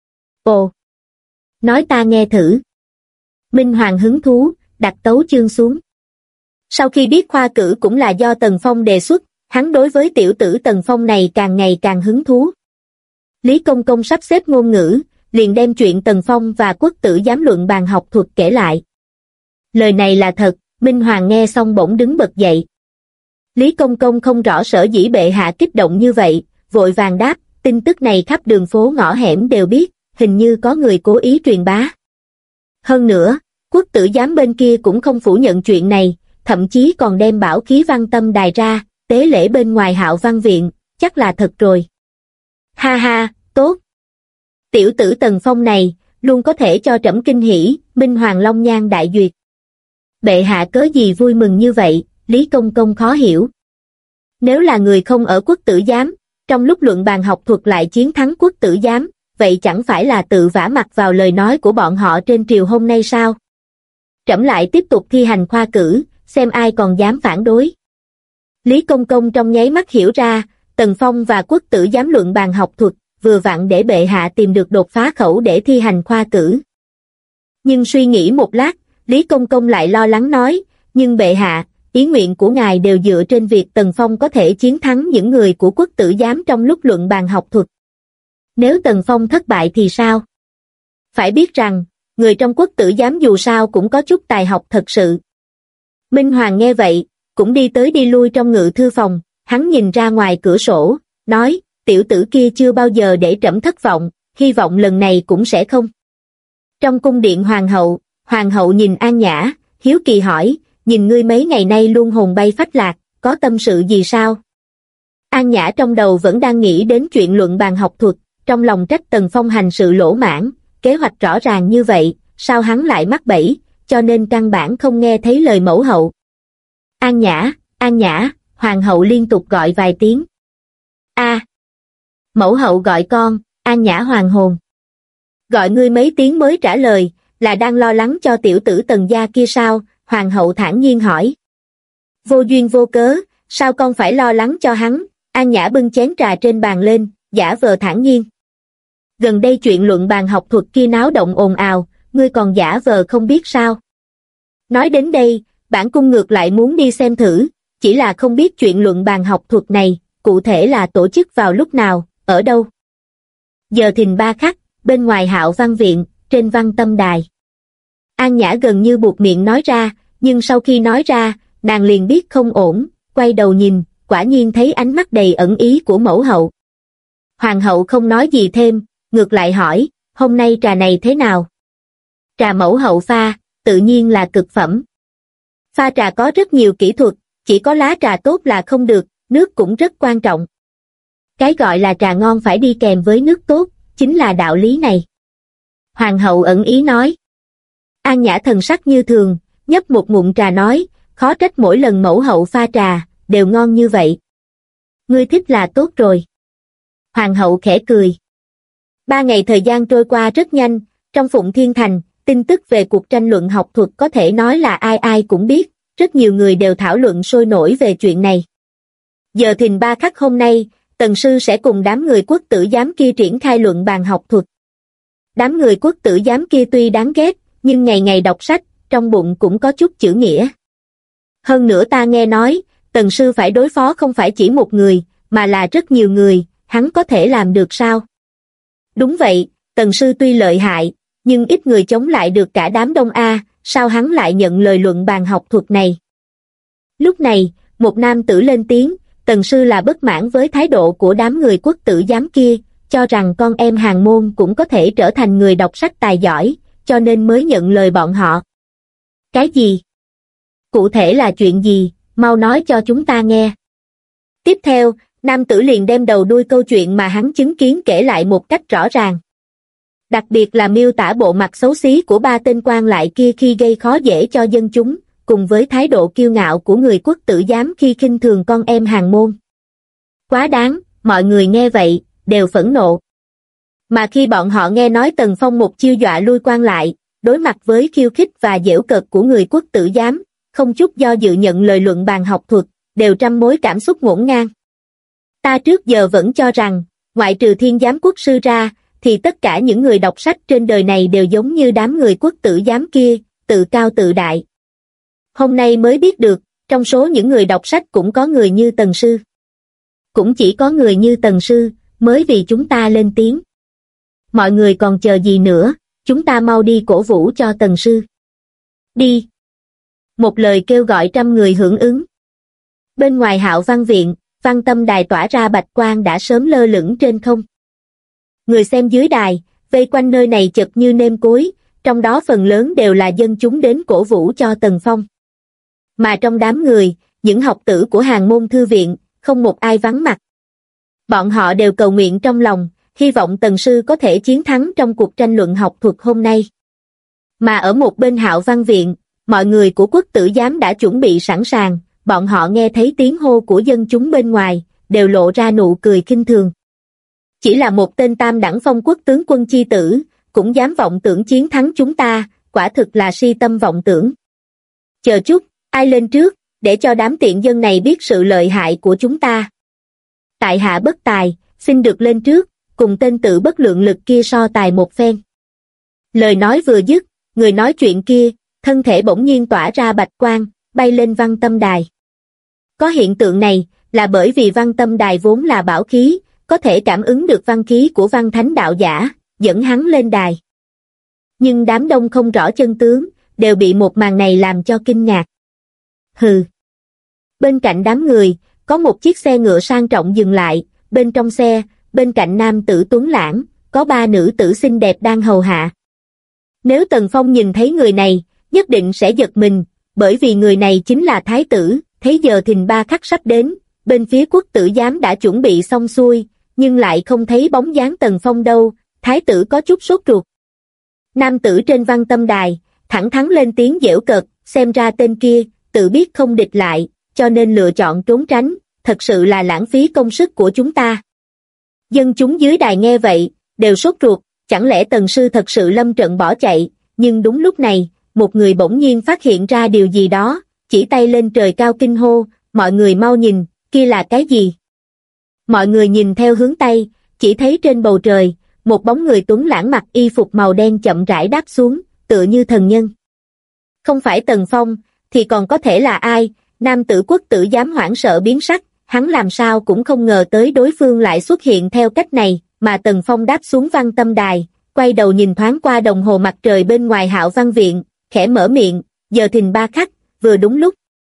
Ồ! Nói ta nghe thử. Minh Hoàng hứng thú, đặt tấu chương xuống. Sau khi biết khoa cử cũng là do Tần Phong đề xuất, hắn đối với tiểu tử Tần Phong này càng ngày càng hứng thú. Lý Công Công sắp xếp ngôn ngữ, liền đem chuyện Tần Phong và quốc tử giám luận bàn học thuật kể lại. Lời này là thật, Minh Hoàng nghe xong bỗng đứng bật dậy. Lý Công Công không rõ sở dĩ bệ hạ kích động như vậy, vội vàng đáp, tin tức này khắp đường phố ngõ hẻm đều biết, hình như có người cố ý truyền bá. Hơn nữa, quốc tử giám bên kia cũng không phủ nhận chuyện này, thậm chí còn đem bảo khí Văn Tâm Đài ra, tế lễ bên ngoài Hạo Văn Viện, chắc là thật rồi. Ha ha, tốt. Tiểu tử Tần Phong này, luôn có thể cho trẫm kinh hỉ, Minh Hoàng long nhan đại duyệt. Bệ hạ cớ gì vui mừng như vậy, Lý Công Công khó hiểu. Nếu là người không ở quốc tử giám, trong lúc luận bàn học thuật lại chiến thắng quốc tử giám, vậy chẳng phải là tự vả mặt vào lời nói của bọn họ trên triều hôm nay sao? Trẫm lại tiếp tục thi hành khoa cử, xem ai còn dám phản đối. Lý Công Công trong nháy mắt hiểu ra, Tần Phong và quốc tử giám luận bàn học thuật, vừa vặn để bệ hạ tìm được đột phá khẩu để thi hành khoa cử. Nhưng suy nghĩ một lát, Lý Công Công lại lo lắng nói, nhưng bệ hạ, ý nguyện của ngài đều dựa trên việc Tần Phong có thể chiến thắng những người của quốc tử giám trong lúc luận bàn học thuật. Nếu Tần Phong thất bại thì sao? Phải biết rằng, người trong quốc tử giám dù sao cũng có chút tài học thật sự. Minh Hoàng nghe vậy, cũng đi tới đi lui trong ngự thư phòng, hắn nhìn ra ngoài cửa sổ, nói, tiểu tử kia chưa bao giờ để trẫm thất vọng, hy vọng lần này cũng sẽ không. Trong cung điện Hoàng hậu nhìn An Nhã, hiếu kỳ hỏi, nhìn ngươi mấy ngày nay luôn hồn bay phách lạc, có tâm sự gì sao? An Nhã trong đầu vẫn đang nghĩ đến chuyện luận bàn học thuật, trong lòng trách Tần Phong hành sự lỗ mãng, kế hoạch rõ ràng như vậy, sao hắn lại mắc bẫy, cho nên căn bản không nghe thấy lời mẫu hậu. An Nhã, Hoàng hậu liên tục gọi vài tiếng. A. Mẫu hậu gọi con, An Nhã hoàng hồn. Gọi ngươi mấy tiếng mới trả lời, là đang lo lắng cho tiểu tử Tần gia kia sao? Hoàng hậu thản nhiên hỏi. Vô duyên vô cớ, sao con phải lo lắng cho hắn? An Nhã bưng chén trà trên bàn lên, giả vờ thản nhiên. Gần đây chuyện luận bàn học thuật kia náo động ồn ào, ngươi còn giả vờ không biết sao? Nói đến đây, bản cung ngược lại muốn đi xem thử, chỉ là không biết chuyện luận bàn học thuật này, cụ thể là tổ chức vào lúc nào, ở đâu. Giờ thìn 3 khắc, bên ngoài Hạo Văn Viện, trên Văn Tâm Đài. An Nhã gần như buột miệng nói ra, nhưng sau khi nói ra, nàng liền biết không ổn, quay đầu nhìn, quả nhiên thấy ánh mắt đầy ẩn ý của mẫu hậu. Hoàng hậu không nói gì thêm, ngược lại hỏi, hôm nay trà này thế nào? Trà mẫu hậu pha, tự nhiên là cực phẩm. Pha trà có rất nhiều kỹ thuật, chỉ có lá trà tốt là không được, nước cũng rất quan trọng. Cái gọi là trà ngon phải đi kèm với nước tốt, chính là đạo lý này. Hoàng hậu ẩn ý nói. An Nhã thần sắc như thường, nhấp một ngụm trà nói, khó trách mỗi lần mẫu hậu pha trà, đều ngon như vậy. Ngươi thích là tốt rồi. Hoàng hậu khẽ cười. 3 ngày thời gian trôi qua rất nhanh, trong Phụng Thiên Thành, tin tức về cuộc tranh luận học thuật có thể nói là ai ai cũng biết, rất nhiều người đều thảo luận sôi nổi về chuyện này. Giờ thìn 3 khắc hôm nay, Tần sư sẽ cùng đám người quốc tử giám kia triển khai luận bàn học thuật. Đám người quốc tử giám kia tuy đáng ghét, nhưng ngày ngày đọc sách, trong bụng cũng có chút chữ nghĩa. Hơn nữa ta nghe nói, Tần sư phải đối phó không phải chỉ một người, mà là rất nhiều người, hắn có thể làm được sao? Đúng vậy, Tần sư tuy lợi hại, nhưng ít người chống lại được cả đám đông A, sao hắn lại nhận lời luận bàn học thuật này? Lúc này, Một nam tử lên tiếng, Tần sư là bất mãn với thái độ của đám người quốc tử giám kia, cho rằng con em hàng môn cũng có thể trở thành người đọc sách tài giỏi, cho nên mới nhận lời bọn họ. Cái gì? Cụ thể là chuyện gì, mau nói cho chúng ta nghe. Tiếp theo, nam tử liền đem đầu đuôi câu chuyện mà hắn chứng kiến kể lại một cách rõ ràng. Đặc biệt là miêu tả bộ mặt xấu xí của ba tên quan lại kia khi gây khó dễ cho dân chúng, cùng với thái độ kiêu ngạo của người quốc tử giám khi khinh thường con em hàng môn. Quá đáng, mọi người nghe vậy, đều phẫn nộ. Mà khi bọn họ nghe nói Tần Phong một chiêu dọa lui quan lại, đối mặt với khiêu khích và giễu cợt của người quốc tử giám, không chút do dự nhận lời luận bàn học thuật, đều trăm mối cảm xúc ngổn ngang. Ta trước giờ vẫn cho rằng, ngoại trừ thiên giám quốc sư ra, thì tất cả những người đọc sách trên đời này đều giống như đám người quốc tử giám kia, tự cao tự đại. Hôm nay mới biết được, trong số những người đọc sách cũng có người như Tần sư. Cũng chỉ có người như Tần sư, mới vì chúng ta lên tiếng. Mọi người còn chờ gì nữa, chúng ta mau đi cổ vũ cho Tần sư. Đi! Một lời kêu gọi trăm người hưởng ứng. Bên ngoài Hạo Văn viện, Văn Tâm Đài tỏa ra bạch quang đã sớm lơ lửng trên không. Người xem dưới đài, vây quanh nơi này chật như nêm cối, trong đó phần lớn đều là dân chúng đến cổ vũ cho Tần Phong. Mà trong đám người, những học tử của hàng môn thư viện, không một ai vắng mặt. Bọn họ đều cầu nguyện trong lòng, hy vọng Tần sư có thể chiến thắng trong cuộc tranh luận học thuật hôm nay. Mà ở một bên Hạo Văn viện, mọi người của quốc tử giám đã chuẩn bị sẵn sàng, bọn họ nghe thấy tiếng hô của dân chúng bên ngoài, đều lộ ra nụ cười khinh thường. Chỉ là một tên tam đẳng phong quốc tướng quân chi tử, cũng dám vọng tưởng chiến thắng chúng ta, quả thực là si tâm vọng tưởng. Chờ chút, ai lên trước, để cho đám tiện dân này biết sự lợi hại của chúng ta. Tại hạ bất tài, xin được lên trước, cùng tên tự bất lượng lực kia so tài một phen. Lời nói vừa dứt, người nói chuyện kia, thân thể bỗng nhiên tỏa ra bạch quang, bay lên Văn Tâm Đài. Có hiện tượng này, là bởi vì Văn Tâm Đài vốn là bảo khí, có thể cảm ứng được văn khí của văn thánh đạo giả, dẫn hắn lên đài. Nhưng đám đông không rõ chân tướng, đều bị một màn này làm cho kinh ngạc. Hừ. Bên cạnh đám người, có một chiếc xe ngựa sang trọng dừng lại, bên trong xe, bên cạnh nam tử tuấn lãng, có ba nữ tử xinh đẹp đang hầu hạ. Nếu Tần Phong nhìn thấy người này, nhất định sẽ giật mình, bởi vì người này chính là thái tử, thấy giờ thìn ba khắc sắp đến, bên phía quốc tử giám đã chuẩn bị xong xuôi, nhưng lại không thấy bóng dáng Tần Phong đâu, thái tử có chút sốt ruột. Nam tử trên Văn Tâm Đài, thẳng thắn lên tiếng giễu cợt, xem ra tên kia, tự biết không địch lại, cho nên lựa chọn trốn tránh, thật sự là lãng phí công sức của chúng ta. Dân chúng dưới đài nghe vậy, đều sốt ruột, chẳng lẽ Tần sư thật sự lâm trận bỏ chạy, nhưng đúng lúc này, một người bỗng nhiên phát hiện ra điều gì đó, chỉ tay lên trời cao kinh hô, mọi người mau nhìn, kia là cái gì? Mọi người nhìn theo hướng Tây, chỉ thấy trên bầu trời, một bóng người tuấn lãng mặc y phục màu đen chậm rãi đáp xuống, tựa như thần nhân. Không phải Tần Phong, thì còn có thể là ai? Nam tử quốc tử giám hoảng sợ biến sắc, hắn làm sao cũng không ngờ tới đối phương lại xuất hiện theo cách này, mà Tần Phong đáp xuống Văn Tâm Đài, quay đầu nhìn thoáng qua đồng hồ mặt trời bên ngoài Hạo Văn viện, khẽ mở miệng, giờ thìn ba khắc, vừa đúng lúc.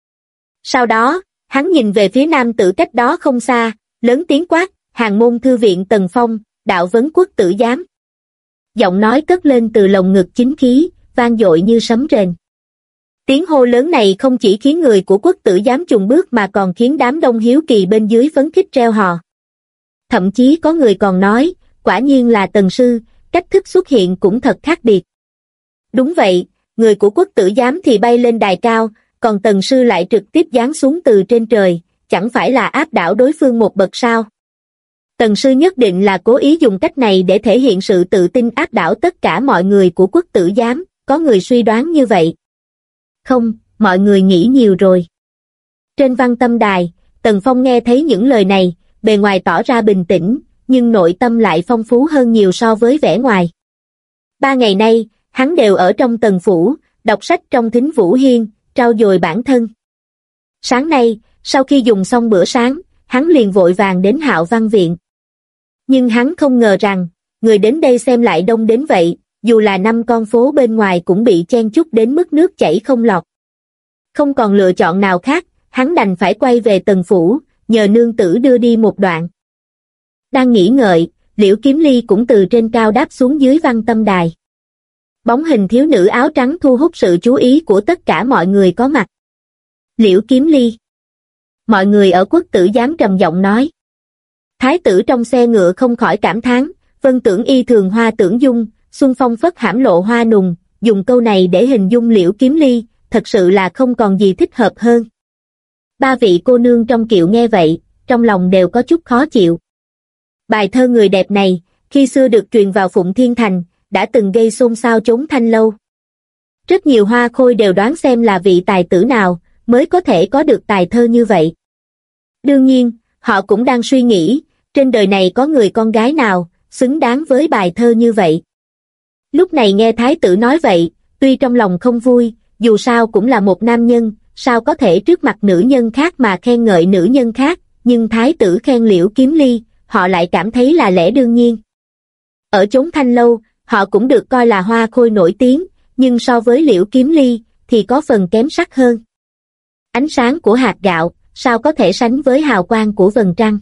Sau đó, hắn nhìn về phía nam tử cách đó không xa, lớn tiếng quát, hàng môn thư viện Tần Phong, đạo vấn quốc tử giám. Giọng nói cất lên từ lồng ngực chính khí, vang dội như sấm rền. Tiếng hô lớn này không chỉ khiến người của quốc tử giám chùng bước mà còn khiến đám đông hiếu kỳ bên dưới phấn khích reo hò. Thậm chí có người còn nói, quả nhiên là Tần sư, cách thức xuất hiện cũng thật khác biệt. Đúng vậy, người của quốc tử giám thì bay lên đài cao, còn Tần sư lại trực tiếp giáng xuống từ trên trời, chẳng phải là áp đảo đối phương một bậc sao? Tần sư nhất định là cố ý dùng cách này để thể hiện sự tự tin áp đảo tất cả mọi người của quốc tử giám, có người suy đoán như vậy. Không, mọi người nghĩ nhiều rồi. Trên Văn Tâm Đài, Tần Phong nghe thấy những lời này, bề ngoài tỏ ra bình tĩnh, nhưng nội tâm lại phong phú hơn nhiều so với vẻ ngoài. 3 ngày nay, hắn đều ở trong Tần phủ, đọc sách trong Thính Vũ Hiên, trau dồi bản thân. Sáng nay, sau khi dùng xong bữa sáng, hắn liền vội vàng đến Hạo Văn viện. Nhưng hắn không ngờ rằng, người đến đây xem lại đông đến vậy, dù là 5 con phố bên ngoài cũng bị chen chúc đến mức nước chảy không lọt. Không còn lựa chọn nào khác, hắn đành phải quay về Tần phủ, nhờ nương tử đưa đi một đoạn. Đang nghĩ ngợi, Liễu Kiếm Ly cũng từ trên cao đáp xuống dưới Văn Tâm Đài. Bóng hình thiếu nữ áo trắng thu hút sự chú ý của tất cả mọi người có mặt. Liễu Kiếm Ly. Mọi người ở Quốc Tử Giám trầm giọng nói. Thái tử trong xe ngựa không khỏi cảm thán, vân tưởng y thường hoa tưởng dung, xuân phong phất hãm lộ hoa nùng, dùng câu này để hình dung Liễu Kiếm Ly, thật sự là không còn gì thích hợp hơn. Ba vị cô nương trong kiệu nghe vậy, trong lòng đều có chút khó chịu. Bài thơ người đẹp này, khi xưa được truyền vào Phụng Thiên Thành, đã từng gây xôn xao chốn Thanh Lâu. Rất nhiều hoa khôi đều đoán xem là vị tài tử nào mới có thể có được tài thơ như vậy. Đương nhiên, họ cũng đang suy nghĩ, trên đời này có người con gái nào xứng đáng với bài thơ như vậy. Lúc này nghe thái tử nói vậy, tuy trong lòng không vui, dù sao cũng là một nam nhân, sao có thể trước mặt nữ nhân khác mà khen ngợi nữ nhân khác, nhưng thái tử khen Liễu Kiếm Ly, họ lại cảm thấy là lẽ đương nhiên. Ở chốn Thanh Lâu, họ cũng được coi là hoa khôi nổi tiếng, nhưng so với Liễu Kiếm Ly, thì có phần kém sắc hơn. Ánh sáng của hạt gạo, sao có thể sánh với hào quang của vầng trăng.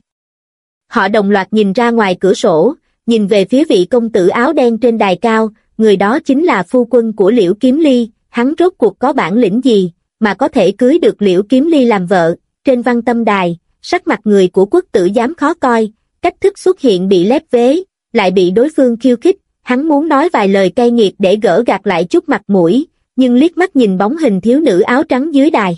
Họ đồng loạt nhìn ra ngoài cửa sổ, nhìn về phía vị công tử áo đen trên đài cao, người đó chính là phu quân của Liễu Kiếm Ly, hắn rốt cuộc có bản lĩnh gì, mà có thể cưới được Liễu Kiếm Ly làm vợ. Trên Văn Tâm Đài, sắc mặt người của Quốc Tử Giám khó coi, cách thức xuất hiện bị lép vế, lại bị đối phương khiêu khích, hắn muốn nói vài lời cay nghiệt để gỡ gạc lại chút mặt mũi, nhưng liếc mắt nhìn bóng hình thiếu nữ áo trắng dưới đài.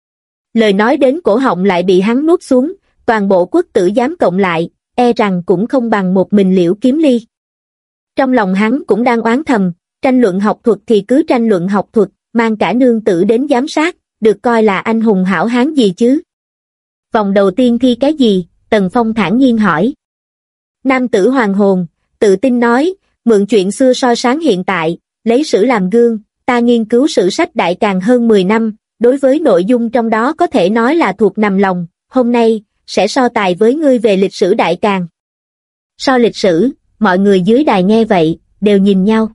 Lời nói đến cổ họng lại bị hắn nuốt xuống, toàn bộ Quốc Tử Giám cộng lại, e rằng cũng không bằng một mình Liễu Kiếm Ly. Trong lòng hắn cũng đang oán thầm, tranh luận học thuật thì cứ tranh luận học thuật, mang cả nương tử đến giám sát, được coi là anh hùng hảo hán gì chứ. Vòng đầu tiên thi cái gì? Tần Phong thản nhiên hỏi. Nam tử hoàng hồn, tự tin nói, mượn chuyện xưa soi sáng hiện tại, lấy sử làm gương, ta nghiên cứu sử sách Đại Càn hơn 10 năm, đối với nội dung trong đó có thể nói là thuộc nằm lòng, hôm nay, sẽ so tài với ngươi về lịch sử Đại Càn. So lịch sử, mọi người dưới đài nghe vậy, đều nhìn nhau.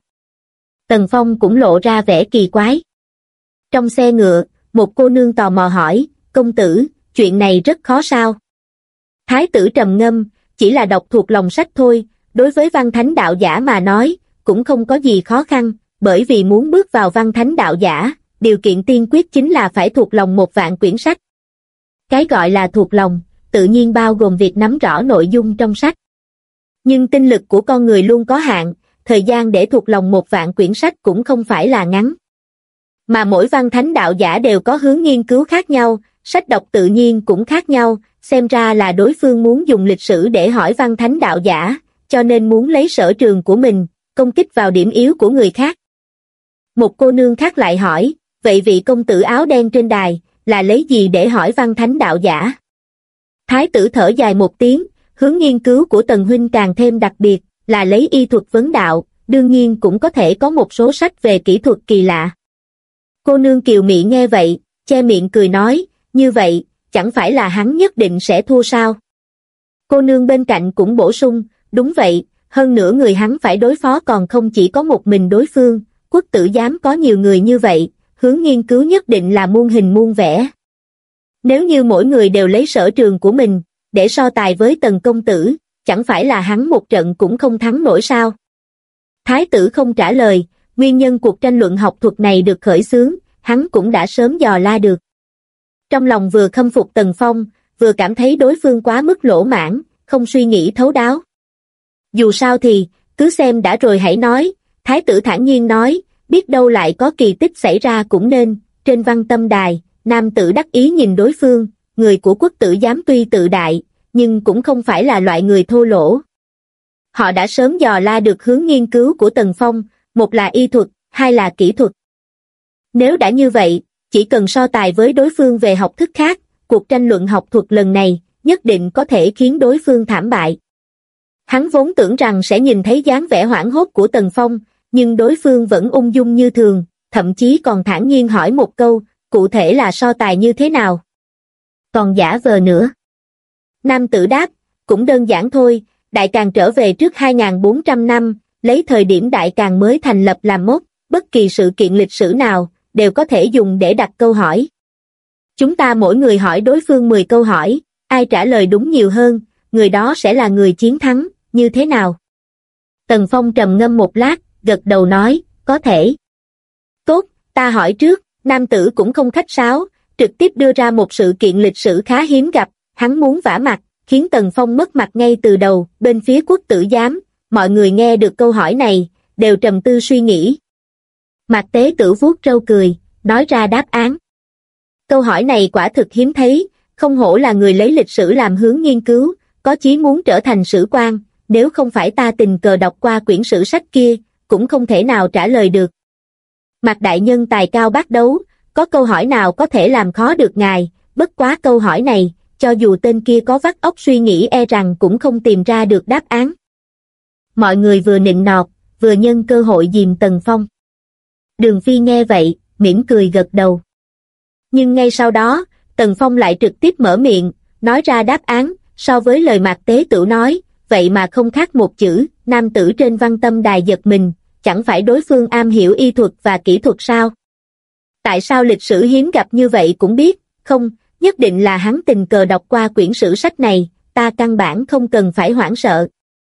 Tần Phong cũng lộ ra vẻ kỳ quái. Trong xe ngựa, một cô nương tò mò hỏi, công tử, chuyện này rất khó sao? Thái tử trầm ngâm, chỉ là đọc thuộc lòng sách thôi, đối với văn thánh đạo giả mà nói, cũng không có gì khó khăn, bởi vì muốn bước vào văn thánh đạo giả, điều kiện tiên quyết chính là phải thuộc lòng 1.000 quyển sách. Cái gọi là thuộc lòng, tự nhiên bao gồm việc nắm rõ nội dung trong sách. Nhưng tinh lực của con người luôn có hạn, thời gian để thuộc lòng 1.000 quyển sách cũng không phải là ngắn. Mà mỗi văn thánh đạo giả đều có hướng nghiên cứu khác nhau, sách đọc tự nhiên cũng khác nhau, xem ra là đối phương muốn dùng lịch sử để hỏi văn thánh đạo giả, cho nên muốn lấy sở trường của mình, công kích vào điểm yếu của người khác. Một cô nương khác lại hỏi, vậy vị công tử áo đen trên đài, là lấy gì để hỏi văn thánh đạo giả? Thái tử thở dài một tiếng, hướng nghiên cứu của Tần huynh càng thêm đặc biệt, là lấy y thuật vấn đạo, đương nhiên cũng có thể có một số sách về kỹ thuật kỳ lạ. Cô nương kiều mị nghe vậy, che miệng cười nói, như vậy, chẳng phải là hắn nhất định sẽ thua sao? Cô nương bên cạnh cũng bổ sung, đúng vậy, hơn nữa người hắn phải đối phó còn không chỉ có một mình đối phương, Quốc Tử Giám có nhiều người như vậy, hướng nghiên cứu nhất định là muôn hình muôn vẻ. Nếu như mỗi người đều lấy sở trường của mình, để so tài với Tần công tử, chẳng phải là hắn một trận cũng không thắng nổi sao? Thái tử không trả lời, nguyên nhân cuộc tranh luận học thuật này được khởi xướng, hắn cũng đã sớm dò la được. Trong lòng vừa khâm phục Tần Phong, vừa cảm thấy đối phương quá mức lỗ mãn, không suy nghĩ thấu đáo. Dù sao thì, cứ xem đã rồi hãy nói, thái tử thản nhiên nói, biết đâu lại có kỳ tích xảy ra cũng nên. Trên Văn Tâm Đài, nam tử đắc ý nhìn đối phương, người của Quốc Tử Giám tuy tự đại, nhưng cũng không phải là loại người thô lỗ. Họ đã sớm dò la được hướng nghiên cứu của Tần Phong, một là y thuật, hai là kỹ thuật. Nếu đã như vậy, chỉ cần so tài với đối phương về học thức khác, cuộc tranh luận học thuật lần này, nhất định có thể khiến đối phương thảm bại. Hắn vốn tưởng rằng sẽ nhìn thấy dáng vẻ hoảng hốt của Tần Phong, nhưng đối phương vẫn ung dung như thường, thậm chí còn thản nhiên hỏi một câu, cụ thể là so tài như thế nào? Còn giả vờ nữa. Nam tử đáp, cũng đơn giản thôi, Đại Càn trở về trước 2.400 năm, lấy thời điểm Đại Càn mới thành lập làm mốc, bất kỳ sự kiện lịch sử nào, đều có thể dùng để đặt câu hỏi. Chúng ta mỗi người hỏi đối phương 10 câu hỏi, ai trả lời đúng nhiều hơn, người đó sẽ là người chiến thắng, như thế nào? Tần Phong trầm ngâm một lát, gật đầu nói, có thể. Tốt, ta hỏi trước, nam tử cũng không khách sáo, trực tiếp đưa ra một sự kiện lịch sử khá hiếm gặp, hắn muốn vả mặt, khiến Tần Phong mất mặt ngay từ đầu. Bên phía Quốc tử giám, mọi người nghe được câu hỏi này, đều trầm tư suy nghĩ. Mạc Tế Tử vuốt râu cười, nói ra đáp án. Câu hỏi này quả thực hiếm thấy, không hổ là người lấy lịch sử làm hướng nghiên cứu, có chí muốn trở thành sử quan, nếu không phải ta tình cờ đọc qua quyển sử sách kia, cũng không thể nào trả lời được. Mạc đại nhân tài cao bác đấu, có câu hỏi nào có thể làm khó được ngài, bất quá câu hỏi này, cho dù tên kia có vắt óc suy nghĩ e rằng cũng không tìm ra được đáp án. Mọi người vừa nịnh nọt, vừa nhân cơ hội dìm Tần Phong. Đường Phi nghe vậy, mỉm cười gật đầu. Nhưng ngay sau đó, Tần Phong lại trực tiếp mở miệng, nói ra đáp án, so với lời Mạc Tế Tử nói, vậy mà không khác một chữ. Nam tử trên Văn Tâm Đài giật mình, chẳng phải đối phương am hiểu y thuật và kỹ thuật sao? Tại sao lịch sử hiếm gặp như vậy cũng biết, không, nhất định là hắn tình cờ đọc qua quyển sử sách này, ta căn bản không cần phải hoảng sợ.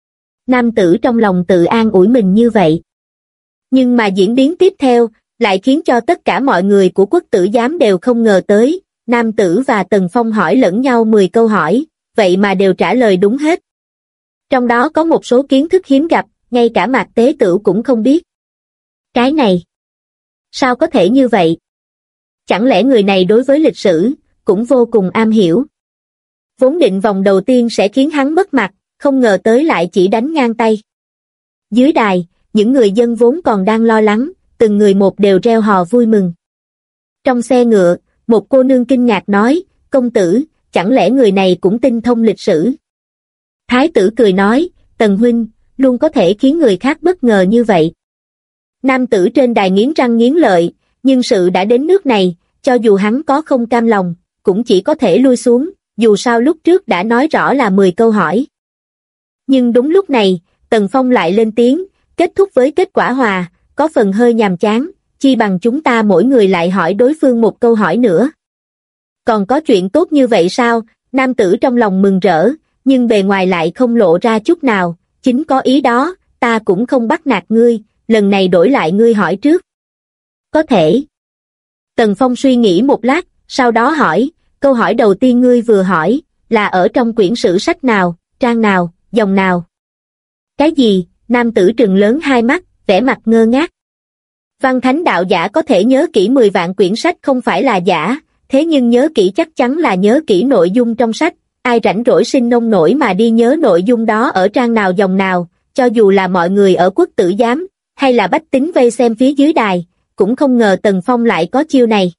Nam tử trong lòng tự an ủi mình như vậy. Nhưng mà diễn biến tiếp theo, lại khiến cho tất cả mọi người của Quốc tử giám đều không ngờ tới, nam tử và Tần Phong hỏi lẫn nhau 10 câu hỏi, vậy mà đều trả lời đúng hết. Trong đó có một số kiến thức hiếm gặp, ngay cả Mạc Tế Tử cũng không biết. Cái này, sao có thể như vậy? Chẳng lẽ người này đối với lịch sử, cũng vô cùng am hiểu? Vốn định vòng đầu tiên sẽ khiến hắn mất mặt, không ngờ tới lại chỉ đánh ngang tay. Dưới đài, những người dân vốn còn đang lo lắng, từng người một đều reo hò vui mừng. Trong xe ngựa, một cô nương kinh ngạc nói, công tử, chẳng lẽ người này cũng tinh thông lịch sử? Thái tử cười nói, Tần huynh, luôn có thể khiến người khác bất ngờ như vậy. Nam tử trên đài nghiến răng nghiến lợi, nhưng sự đã đến nước này, cho dù hắn có không cam lòng, cũng chỉ có thể lui xuống, dù sao lúc trước đã nói rõ là 10 câu hỏi. Nhưng đúng lúc này, Tần Phong lại lên tiếng, kết thúc với kết quả hòa, có phần hơi nhàm chán, chi bằng chúng ta mỗi người lại hỏi đối phương một câu hỏi nữa. Còn có chuyện tốt như vậy sao? Nam tử trong lòng mừng rỡ, nhưng bề ngoài lại không lộ ra chút nào, chính có ý đó, ta cũng không bắt nạt ngươi, lần này đổi lại ngươi hỏi trước. Có thể. Tần Phong suy nghĩ một lát, sau đó hỏi, câu hỏi đầu tiên ngươi vừa hỏi, là ở trong quyển sử sách nào, trang nào, dòng nào? Cái gì? Nam tử trừng lớn hai mắt, vẻ mặt ngơ ngác. Văn thánh đạo giả có thể nhớ kỹ 10 vạn quyển sách không phải là giả, thế nhưng nhớ kỹ chắc chắn là nhớ kỹ nội dung trong sách, ai rảnh rỗi sinh nông nổi mà đi nhớ nội dung đó ở trang nào dòng nào, cho dù là mọi người ở Quốc tử giám, hay là bách tính vây xem phía dưới đài, cũng không ngờ Tần Phong lại có chiêu này.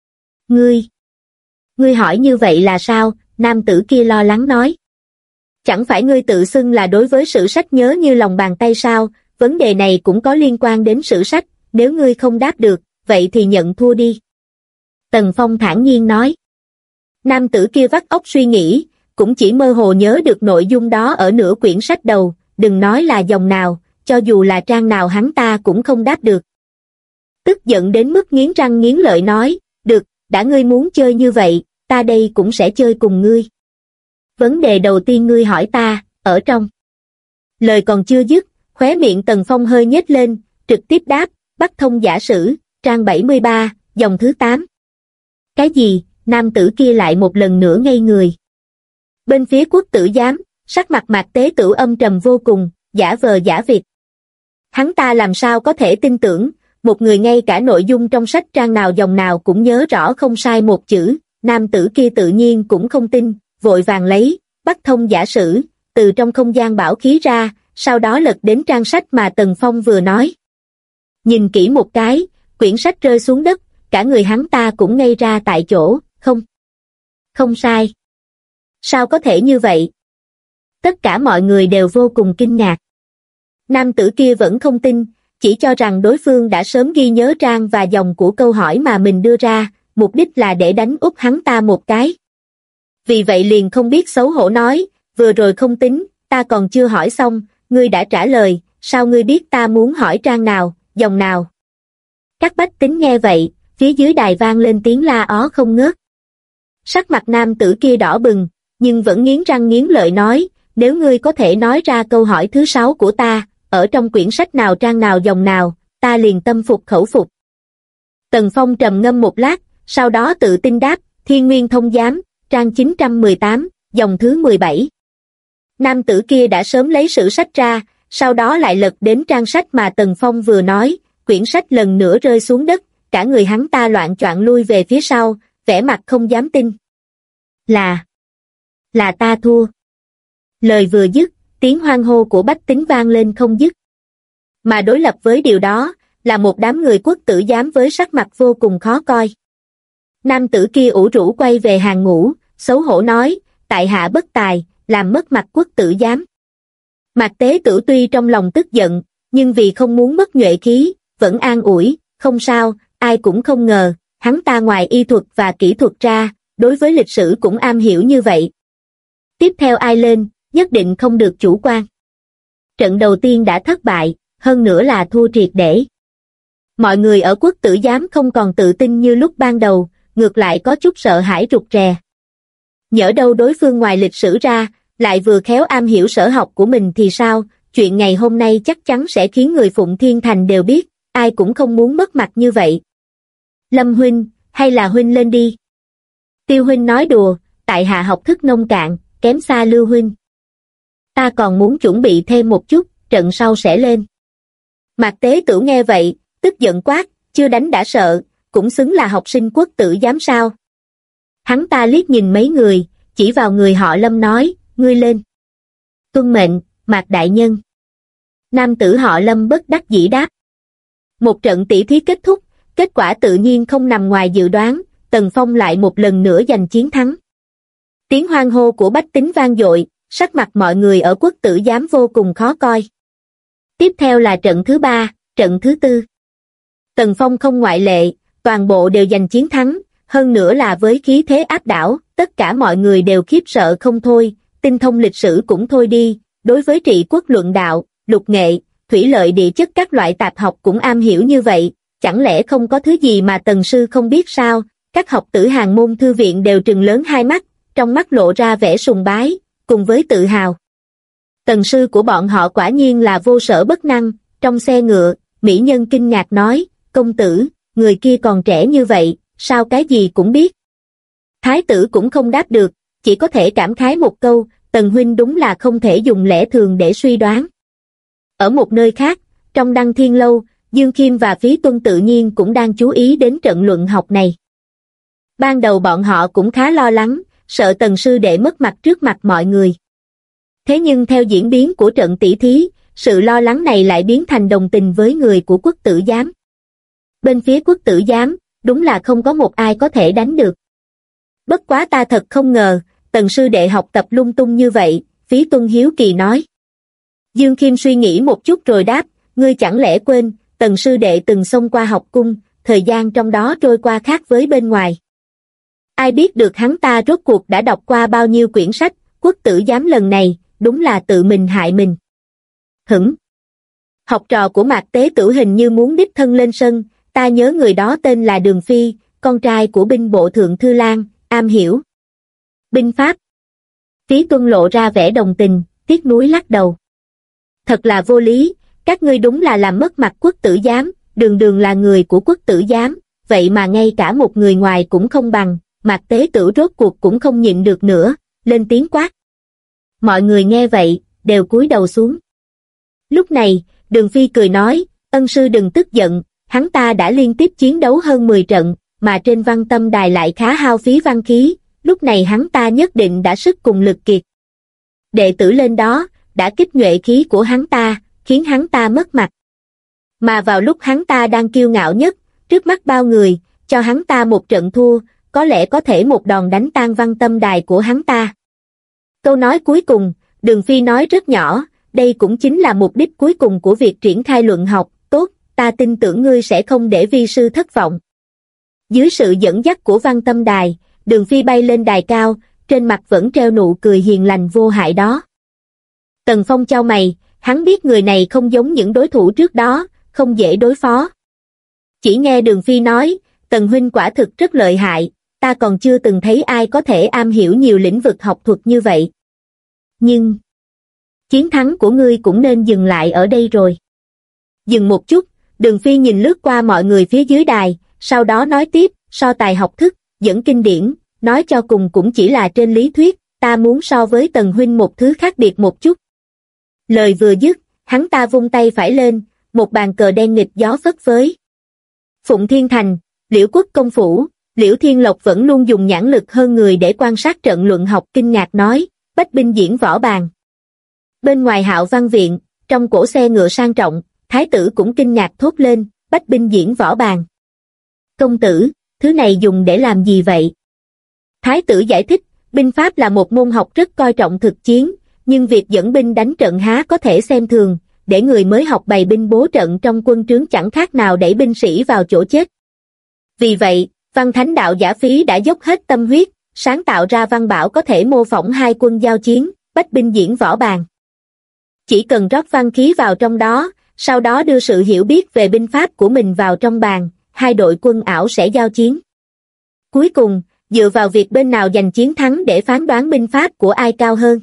Ngươi hỏi như vậy là sao? Nam tử kia lo lắng nói. Chẳng phải ngươi tự xưng là đối với sử sách nhớ như lòng bàn tay sao? Vấn đề này cũng có liên quan đến sử sách, nếu ngươi không đáp được, vậy thì nhận thua đi. Tần Phong thản nhiên nói. Nam tử kia vắt óc suy nghĩ, cũng chỉ mơ hồ nhớ được nội dung đó ở nửa quyển sách đầu, đừng nói là dòng nào, cho dù là trang nào hắn ta cũng không đáp được. Tức giận đến mức nghiến răng nghiến lợi nói, được, đã ngươi muốn chơi như vậy, ta đây cũng sẽ chơi cùng ngươi. Vấn đề đầu tiên ngươi hỏi ta, ở trong. Lời còn chưa dứt, khóe miệng Tần Phong hơi nhếch lên, trực tiếp đáp, Bắc Thông Giả Sử, trang 73, dòng thứ 8. Cái gì? Nam tử kia lại một lần nữa ngây người. Bên phía Quốc tử giám, sắc mặt Mạc Tế Tử âm trầm vô cùng, giả vờ giả vịt. Hắn ta làm sao có thể tin tưởng, một người ngay cả nội dung trong sách trang nào dòng nào cũng nhớ rõ không sai một chữ. Nam tử kia tự nhiên cũng không tin, vội vàng lấy Bắc Thông Giả Sử từ trong không gian bảo khí ra, sau đó lật đến trang sách mà Tần Phong vừa nói. Nhìn kỹ một cái, quyển sách rơi xuống đất, cả người hắn ta cũng ngây ra tại chỗ, không sai. Sao có thể như vậy? Tất cả mọi người đều vô cùng kinh ngạc. Nam tử kia vẫn không tin, chỉ cho rằng đối phương đã sớm ghi nhớ trang và dòng của câu hỏi mà mình đưa ra, mục đích là để đánh úp hắn ta một cái. Vì vậy liền không biết xấu hổ nói, vừa rồi không tính, ta còn chưa hỏi xong, ngươi đã trả lời, sao ngươi biết ta muốn hỏi trang nào, dòng nào? Các bách tính nghe vậy, phía dưới đài vang lên tiếng la ó không ngớt. Sắc mặt nam tử kia đỏ bừng, nhưng vẫn nghiến răng nghiến lợi nói, nếu ngươi có thể nói ra câu hỏi thứ 6 của ta, ở trong quyển sách nào trang nào dòng nào, ta liền tâm phục khẩu phục. Tần Phong trầm ngâm một lát, sau đó tự tin đáp, Thiên Nguyên Thông Giám, trang 918, dòng thứ 17. Nam tử kia đã sớm lấy sử sách ra, sau đó lại lật đến trang sách mà Tần Phong vừa nói, quyển sách lần nữa rơi xuống đất, cả người hắn ta loạng choạng lui về phía sau, vẻ mặt không dám tin. Là ta thua. Lời vừa dứt, tiếng hoan hô của bách tính vang lên không dứt. Mà đối lập với điều đó, là một đám người quốc tử giám với sắc mặt vô cùng khó coi. Nam tử kia ủ rũ quay về hàng ngũ, xấu hổ nói, tại hạ bất tài, làm mất mặt quốc tử giám. Mạc Tế Tửu tuy trong lòng tức giận, nhưng vì không muốn mất nhuệ khí, vẫn an ủi, không sao, ai cũng không ngờ, hắn ta ngoài y thuật và kỹ thuật ra, đối với lịch sử cũng am hiểu như vậy. Tiếp theo ai lên, nhất định không được chủ quan. Trận đầu tiên đã thất bại, hơn nữa là thua triệt để. Mọi người ở quốc tử giám không còn tự tin như lúc ban đầu, ngược lại có chút sợ hãi rụt rè. Nhỡ đâu đối phương ngoài lịch sử ra, lại vừa khéo am hiểu sở học của mình thì sao, chuyện ngày hôm nay chắc chắn sẽ khiến người Phụng Thiên Thành đều biết, ai cũng không muốn mất mặt như vậy. Lâm huynh, hay là huynh lên đi. Tiêu huynh nói đùa, tại hạ học thức nông cạn, kém xa Lưu huynh. Ta còn muốn chuẩn bị thêm một chút, trận sau sẽ lên. Mạc Tế Tửu nghe vậy, tức giận quát, chưa đánh đã sợ, cũng xứng là học sinh quốc tử giám sao. Hắn ta liếc nhìn mấy người, chỉ vào người họ Lâm nói, ngươi lên. Tuân mệnh, Mạc đại nhân. Nam tử họ Lâm bất đắc dĩ đáp. Một trận tỷ thí kết thúc, kết quả tự nhiên không nằm ngoài dự đoán, Tần Phong lại một lần nữa giành chiến thắng. Tiếng hoan hô của bách tính vang dội, sắc mặt mọi người ở quốc tử giám vô cùng khó coi. Tiếp theo là trận thứ 3, trận thứ 4. Tần Phong không ngoại lệ, toàn bộ đều giành chiến thắng, hơn nữa là với khí thế áp đảo, tất cả mọi người đều khiếp sợ không thôi, tinh thông lịch sử cũng thôi đi, đối với trị quốc luận đạo, lục nghệ, thủy lợi địa chất các loại tạp học cũng am hiểu như vậy, chẳng lẽ không có thứ gì mà Tần sư không biết sao? Các học tử hàng môn thư viện đều trừng lớn hai mắt, trong mắt lộ ra vẻ sùng bái, cùng với tự hào. Tần sư của bọn họ quả nhiên là vô sở bất năng. Trong xe ngựa, mỹ nhân kinh ngạc nói, công tử, người kia còn trẻ như vậy, sao cái gì cũng biết. Thái tử cũng không đáp được, chỉ có thể cảm khái một câu, Tần huynh đúng là không thể dùng lẽ thường để suy đoán. Ở một nơi khác, trong Đăng Thiên Lâu, Dương Khiêm và Phí Tuân tự nhiên cũng đang chú ý đến trận luận học này. Ban đầu bọn họ cũng khá lo lắng, sợ Tần sư đệ mất mặt trước mặt mọi người. Thế nhưng theo diễn biến của trận tỷ thí, sự lo lắng này lại biến thành đồng tình với người của quốc tử giám. Bên phía quốc tử giám, đúng là không có một ai có thể đánh được. Bất quá ta thật không ngờ, Tần sư đệ học tập lung tung như vậy, Phí Tuân hiếu kỳ nói. Dương Khiêm suy nghĩ một chút rồi đáp, ngươi chẳng lẽ quên, Tần sư đệ từng xông qua học cung, thời gian trong đó trôi qua khác với bên ngoài. Ai biết được hắn ta rốt cuộc đã đọc qua bao nhiêu quyển sách, quốc tử giám lần này, đúng là tự mình hại mình. Học trò của Mạc Tế Tửu hình như muốn đích thân lên sân, ta nhớ người đó tên là Đường Phi, con trai của binh bộ thượng thư lang, am hiểu binh pháp. Phí Tuân lộ ra vẻ đồng tình, tiếc nuối lắc đầu. Thật là vô lý, các ngươi đúng là làm mất mặt quốc tử giám, đường đường là người của quốc tử giám, vậy mà ngay cả một người ngoài cũng không bằng. Mạc Tế Tửu rốt cuộc cũng không nhịn được nữa, lên tiếng quát. Mọi người nghe vậy, đều cúi đầu xuống. Lúc này, Đường Phi cười nói, ân sư đừng tức giận, hắn ta đã liên tiếp chiến đấu hơn 10 trận, mà trên Văn Tâm Đài lại khá hao phí văn khí, lúc này hắn ta nhất định đã sức cùng lực kiệt. Đệ tử lên đó, đã kích nhuệ khí của hắn ta, khiến hắn ta mất mặt. Mà vào lúc hắn ta đang kiêu ngạo nhất, trước mắt bao người, cho hắn ta một trận thua, có lẽ có thể một đòn đánh tan Văn Tâm Đài của hắn ta. Câu nói cuối cùng, Đường Phi nói rất nhỏ, đây cũng chính là mục đích cuối cùng của việc triển khai luận học, tốt, ta tin tưởng ngươi sẽ không để vi sư thất vọng. Dưới sự dẫn dắt của Văn Tâm Đài, Đường Phi bay lên đài cao, trên mặt vẫn treo nụ cười hiền lành vô hại đó. Tần Phong chau mày, hắn biết người này không giống những đối thủ trước đó, không dễ đối phó. Chỉ nghe Đường Phi nói, Tần huynh quả thực rất lợi hại, ta còn chưa từng thấy ai có thể am hiểu nhiều lĩnh vực học thuật như vậy. Nhưng, chiến thắng của ngươi cũng nên dừng lại ở đây rồi. Dừng một chút, Đường Phi nhìn lướt qua mọi người phía dưới đài, sau đó nói tiếp, so tài học thức, dẫn kinh điển, nói cho cùng cũng chỉ là trên lý thuyết, ta muốn so với Tần huynh một thứ khác biệt một chút. Lời vừa dứt, hắn ta vung tay phải lên, một bàn cờ đen nghịch gió phất phới. Phụng Thiên Thành, Liễu Quốc công phủ, Liễu Thiên Lộc vẫn luôn dùng nhãn lực hơn người để quan sát trận luận học, kinh ngạc nói, bách binh diễn võ bàn. Bên ngoài Hạo Văn viện, trong cỗ xe ngựa sang trọng, thái tử cũng kinh ngạc thốt lên, bách binh diễn võ bàn. Công tử, thứ này dùng để làm gì vậy? Thái tử giải thích, binh pháp là một môn học rất coi trọng thực chiến, nhưng việc dẫn binh đánh trận há có thể xem thường, để người mới học bày binh bố trận trong quân trướng chẳng khác nào đẩy binh sĩ vào chỗ chết. Vì vậy, Văn Thánh đạo giả phí đã dốc hết tâm huyết, sáng tạo ra văn bảo có thể mô phỏng hai quân giao chiến, bách binh diễn võ bàn. Chỉ cần rót văn khí vào trong đó, sau đó đưa sự hiểu biết về binh pháp của mình vào trong bàn, hai đội quân ảo sẽ giao chiến. Cuối cùng, dựa vào việc bên nào giành chiến thắng để phán đoán binh pháp của ai cao hơn.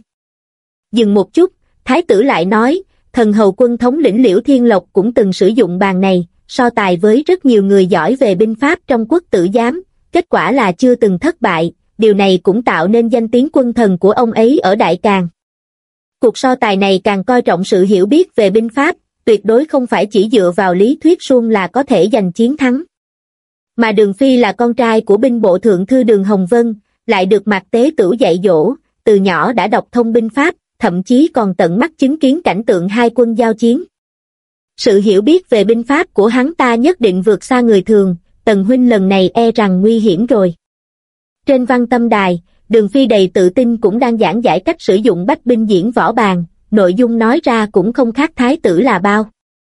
Dừng một chút, thái tử lại nói, thần hầu quân thống lĩnh Liễu Thiên Lộc cũng từng sử dụng bàn này, so tài với rất nhiều người giỏi về binh pháp trong quốc tử giám, kết quả là chưa từng thất bại, điều này cũng tạo nên danh tiếng quân thần của ông ấy ở Đại Càn. Cuộc so tài này càng coi trọng sự hiểu biết về binh pháp, tuyệt đối không phải chỉ dựa vào lý thuyết suông là có thể giành chiến thắng. Mà Đường Phi là con trai của binh bộ thượng thư Đường Hồng Vân, lại được Mạc Tế Tửu dạy dỗ, từ nhỏ đã đọc thông binh pháp, thậm chí còn tận mắt chứng kiến cảnh tượng hai quân giao chiến. Sự hiểu biết về binh pháp của hắn ta nhất định vượt xa người thường, Tần huynh lần này e rằng nguy hiểm rồi. Trên Văn Tâm Đài, Đường Phi đầy tự tin cũng đang giảng giải cách sử dụng bách binh diễn võ bàn, nội dung nói ra cũng không khác thái tử là bao.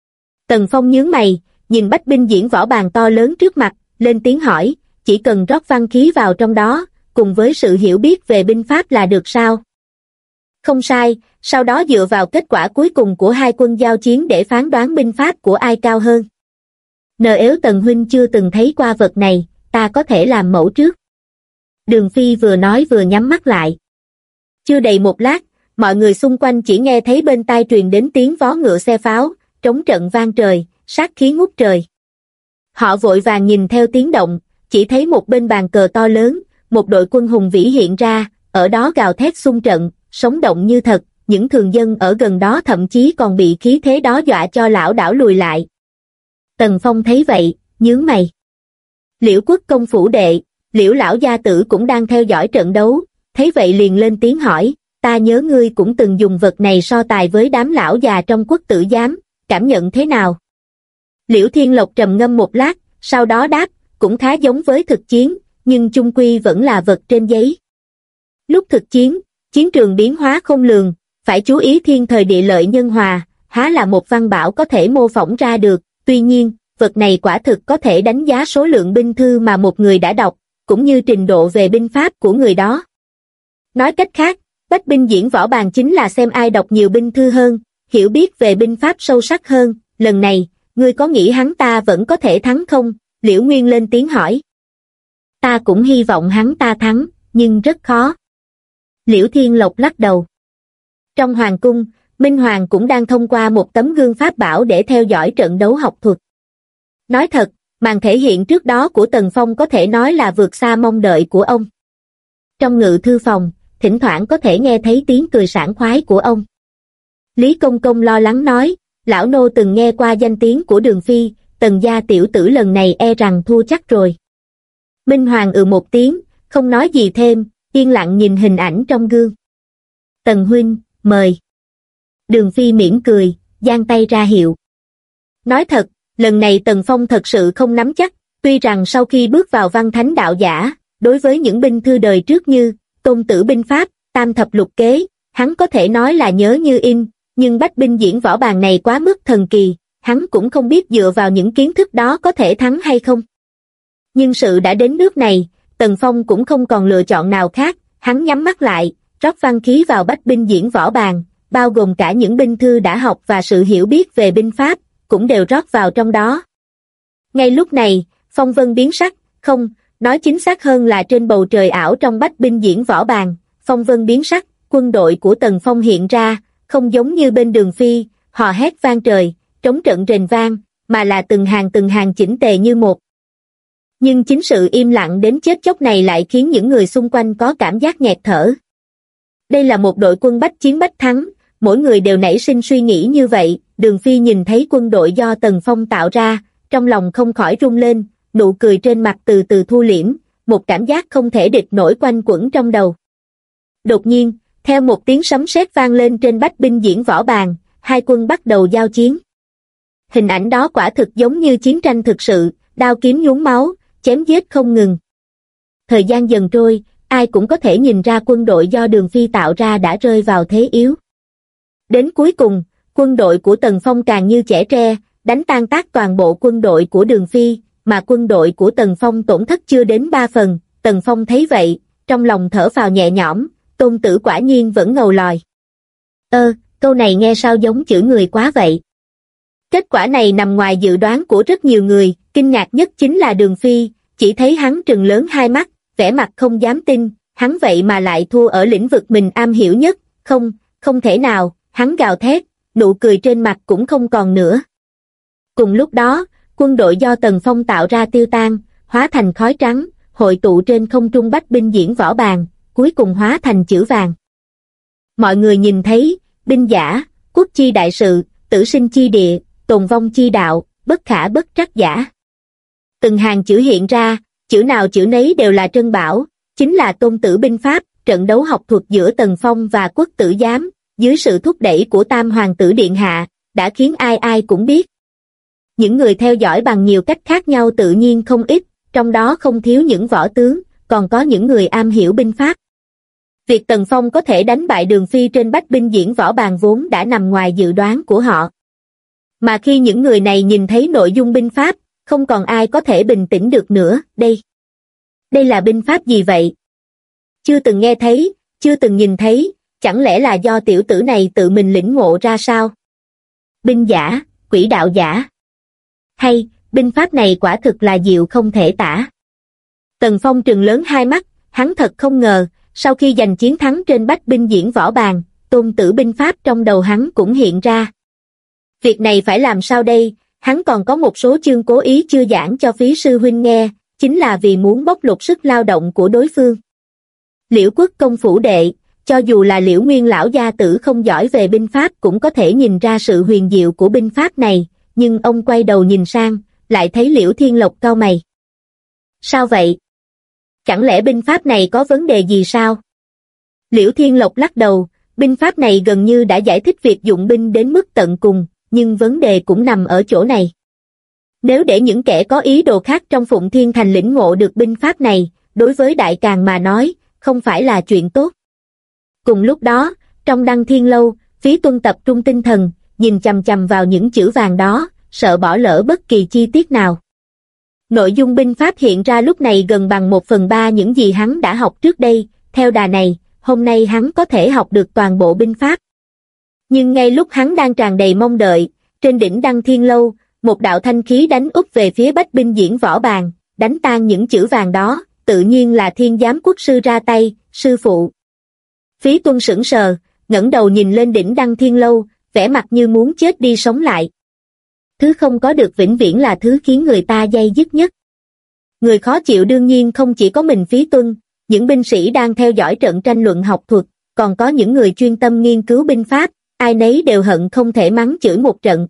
Tần Phong nhướng mày, nhìn bách binh diễn võ bàn to lớn trước mặt, lên tiếng hỏi, chỉ cần rót văn khí vào trong đó, cùng với sự hiểu biết về binh pháp là được sao? Không sai, sau đó dựa vào kết quả cuối cùng của hai quân giao chiến để phán đoán binh pháp của ai cao hơn. Nếu Tần huynh chưa từng thấy qua vật này, ta có thể làm mẫu trước. Đường Phi vừa nói vừa nhắm mắt lại. Chưa đầy một lát, mọi người xung quanh chỉ nghe thấy bên tai truyền đến tiếng vó ngựa xe pháo, trống trận vang trời, sát khí ngút trời. Họ vội vàng nhìn theo tiếng động, chỉ thấy một bên bàn cờ to lớn, một đội quân hùng vĩ hiện ra, ở đó gào thét xung trận, sống động như thật, những thường dân ở gần đó thậm chí còn bị khí thế đó dọa cho lảo đảo lùi lại. Tần Phong thấy vậy, nhướng mày. Liễu Quốc công phủ đệ, Liễu lão gia tử cũng đang theo dõi trận đấu, thấy vậy liền lên tiếng hỏi, ta nhớ ngươi cũng từng dùng vật này so tài với đám lão già trong quốc tử giám, cảm nhận thế nào? Liễu Thiên Lộc trầm ngâm một lát, sau đó đáp, cũng khá giống với thực chiến, nhưng chung quy vẫn là vật trên giấy. Lúc thực chiến, chiến trường biến hóa không lường, phải chú ý thiên thời địa lợi nhân hòa, há là một văn bảo có thể mô phỏng ra được, tuy nhiên, vật này quả thực có thể đánh giá số lượng binh thư mà một người đã đọc, cũng như trình độ về binh pháp của người đó. Nói cách khác, bách binh diễn võ bàn chính là xem ai đọc nhiều binh thư hơn, hiểu biết về binh pháp sâu sắc hơn, lần này, ngươi có nghĩ hắn ta vẫn có thể thắng không? Liễu Nguyên lên tiếng hỏi. Ta cũng hy vọng hắn ta thắng, nhưng rất khó. Liễu Thiên Lộc lắc đầu. Trong hoàng cung, Minh Hoàng cũng đang thông qua một tấm gương pháp bảo để theo dõi trận đấu học thuật. Nói thật, màn thể hiện trước đó của Tần Phong có thể nói là vượt xa mong đợi của ông. Trong ngự thư phòng, thỉnh thoảng có thể nghe thấy tiếng cười sảng khoái của ông. Lý Công Công lo lắng nói, lão nô từng nghe qua danh tiếng của Đường Phi, Tần gia tiểu tử lần này e rằng thua chắc rồi. Minh Hoàng một tiếng, không nói gì thêm, yên lặng nhìn hình ảnh trong gương. Tần huynh, mời. Đường Phi mỉm cười, giang tay ra hiệu. Nói thật, lần này Tần Phong thật sự không nắm chắc, tuy rằng sau khi bước vào văn thánh đạo giả, đối với những binh thư đời trước như Tôn Tử binh pháp, Tam thập lục kế, hắn có thể nói là nhớ như in, nhưng bách binh diễn võ bàn này quá mức thần kỳ, hắn cũng không biết dựa vào những kiến thức đó có thể thắng hay không. Nhưng sự đã đến nước này, Tần Phong cũng không còn lựa chọn nào khác, hắn nhắm mắt lại, rót văn khí vào bách binh diễn võ bàn, bao gồm cả những binh thư đã học và sự hiểu biết về binh pháp, cũng đều rót vào trong đó. Ngay lúc này, phong vân biến sắc, không, Nói chính xác hơn là trên bầu trời ảo trong bách binh diễn võ bàn, phong vân biến sắc, quân đội của Tần Phong hiện ra, không giống như bên Đường Phi, hò hét vang trời, trống trận rền vang, mà là từng hàng chỉnh tề như một. Nhưng chính sự im lặng đến chết chóc này lại khiến những người xung quanh có cảm giác nghẹt thở. Đây là một đội quân bách chiến bách thắng, mỗi người đều nảy sinh suy nghĩ như vậy. Đường Phi nhìn thấy quân đội do Tần Phong tạo ra, trong lòng không khỏi rung lên, nụ cười trên mặt từ từ thu liễm, một cảm giác không thể địch nổi quanh quẩn trong đầu. Đột nhiên, theo một tiếng sấm sét vang lên trên bách binh diễn võ bàn, hai quân bắt đầu giao chiến. Hình ảnh đó quả thực giống như chiến tranh thực sự, đao kiếm nhuốm máu, chém giết không ngừng. Thời gian dần trôi, ai cũng có thể nhìn ra quân đội do Đường Phi tạo ra đã rơi vào thế yếu. Đến cuối cùng, quân đội của Tần Phong càng như chẻ tre, đánh tan tác toàn bộ quân đội của Đường Phi, mà quân đội của Tần Phong tổn thất chưa đến 3 phần. Tần Phong thấy vậy, trong lòng thở phào nhẹ nhõm, Tôn Tử quả nhiên vẫn ngầu lòi. Câu này nghe sao giống chữ người quá vậy. Kết quả này nằm ngoài dự đoán của rất nhiều người, kinh ngạc nhất chính là Đường Phi, chỉ thấy hắn trừng lớn hai mắt, vẻ mặt không dám tin, hắn vậy mà lại thua ở lĩnh vực mình am hiểu nhất, không thể nào, hắn gào thét, nụ cười trên mặt cũng không còn nữa. Cùng lúc đó, quân đội do Tần Phong tạo ra tiêu tan, hóa thành khói trắng, hội tụ trên không trung bách binh diễn võ bàn, cuối cùng hóa thành chữ vàng. Mọi người nhìn thấy, binh giả, quốc chi đại sự, tử sinh chi địa, tồn vong chi đạo, bất khả bất trắc giả. Từng hàng chữ hiện ra, chữ nào chữ nấy đều là trân bảo, chính là Tôn Tử binh pháp, trận đấu học thuật giữa Tần Phong và Quốc Tử Giám, dưới sự thúc đẩy của Tam Hoàng tử Điện Hạ, đã khiến ai ai cũng biết. Những người theo dõi bằng nhiều cách khác nhau tự nhiên không ít, trong đó không thiếu những võ tướng, còn có những người am hiểu binh pháp. Việc Tần Phong có thể đánh bại Đường Phi trên bách binh diễn võ bàn vốn đã nằm ngoài dự đoán của họ. Mà khi những người này nhìn thấy nội dung binh pháp, không còn ai có thể bình tĩnh được nữa. Đây là binh pháp gì vậy? Chưa từng nghe thấy, chưa từng nhìn thấy, chẳng lẽ là do tiểu tử này tự mình lĩnh ngộ ra sao? Binh giả, quỷ đạo giả. Hay, binh pháp này quả thực là diệu không thể tả. Tần Phong trừng lớn hai mắt, hắn thật không ngờ, sau khi giành chiến thắng trên bách binh diễn võ bàn, Tôn Tử binh pháp trong đầu hắn cũng hiện ra. Việc này phải làm sao đây? Hắn còn có một số chương cố ý chưa giảng cho phí sư huynh nghe, chính là vì muốn bóc lột sức lao động của đối phương. Liễu Quốc công phủ đệ, cho dù là Liễu Nguyên lão gia tử không giỏi về binh pháp cũng có thể nhìn ra sự huyền diệu của binh pháp này, nhưng ông quay đầu nhìn sang, lại thấy Liễu Thiên Lộc cau mày. Sao vậy? Chẳng lẽ binh pháp này có vấn đề gì sao? Liễu Thiên Lộc lắc đầu, binh pháp này gần như đã giải thích việc dụng binh đến mức tận cùng, nhưng vấn đề cũng nằm ở chỗ này. Nếu để những kẻ có ý đồ khác trong Phụng Thiên Thành lĩnh ngộ được binh pháp này, đối với Đại Càn mà nói, không phải là chuyện tốt. Cùng lúc đó, trong Đăng Thiên Lâu, Phí Tuân tập trung tinh thần, nhìn chằm chằm vào những chữ vàng đó, sợ bỏ lỡ bất kỳ chi tiết nào. Nội dung binh pháp hiện ra lúc này gần bằng 1/3 những gì hắn đã học trước đây, theo đà này, hôm nay hắn có thể học được toàn bộ binh pháp. Nhưng ngay lúc hắn đang tràn đầy mong đợi, trên đỉnh Đăng Thiên Lâu, một đạo thanh khí đánh úp về phía bách binh diễn võ bàn, đánh tan những chữ vàng đó, tự nhiên là Thiên Giám quốc sư ra tay, sư phụ. Phí Tuân sững sờ, ngẩng đầu nhìn lên đỉnh Đăng Thiên Lâu, vẻ mặt như muốn chết đi sống lại. Thứ không có được vĩnh viễn là thứ khiến người ta day dứt nhất. Người khó chịu đương nhiên không chỉ có mình Phí Tuân, những binh sĩ đang theo dõi trận tranh luận học thuật, còn có những người chuyên tâm nghiên cứu binh pháp, ai nấy đều hận không thể mắng chửi một trận.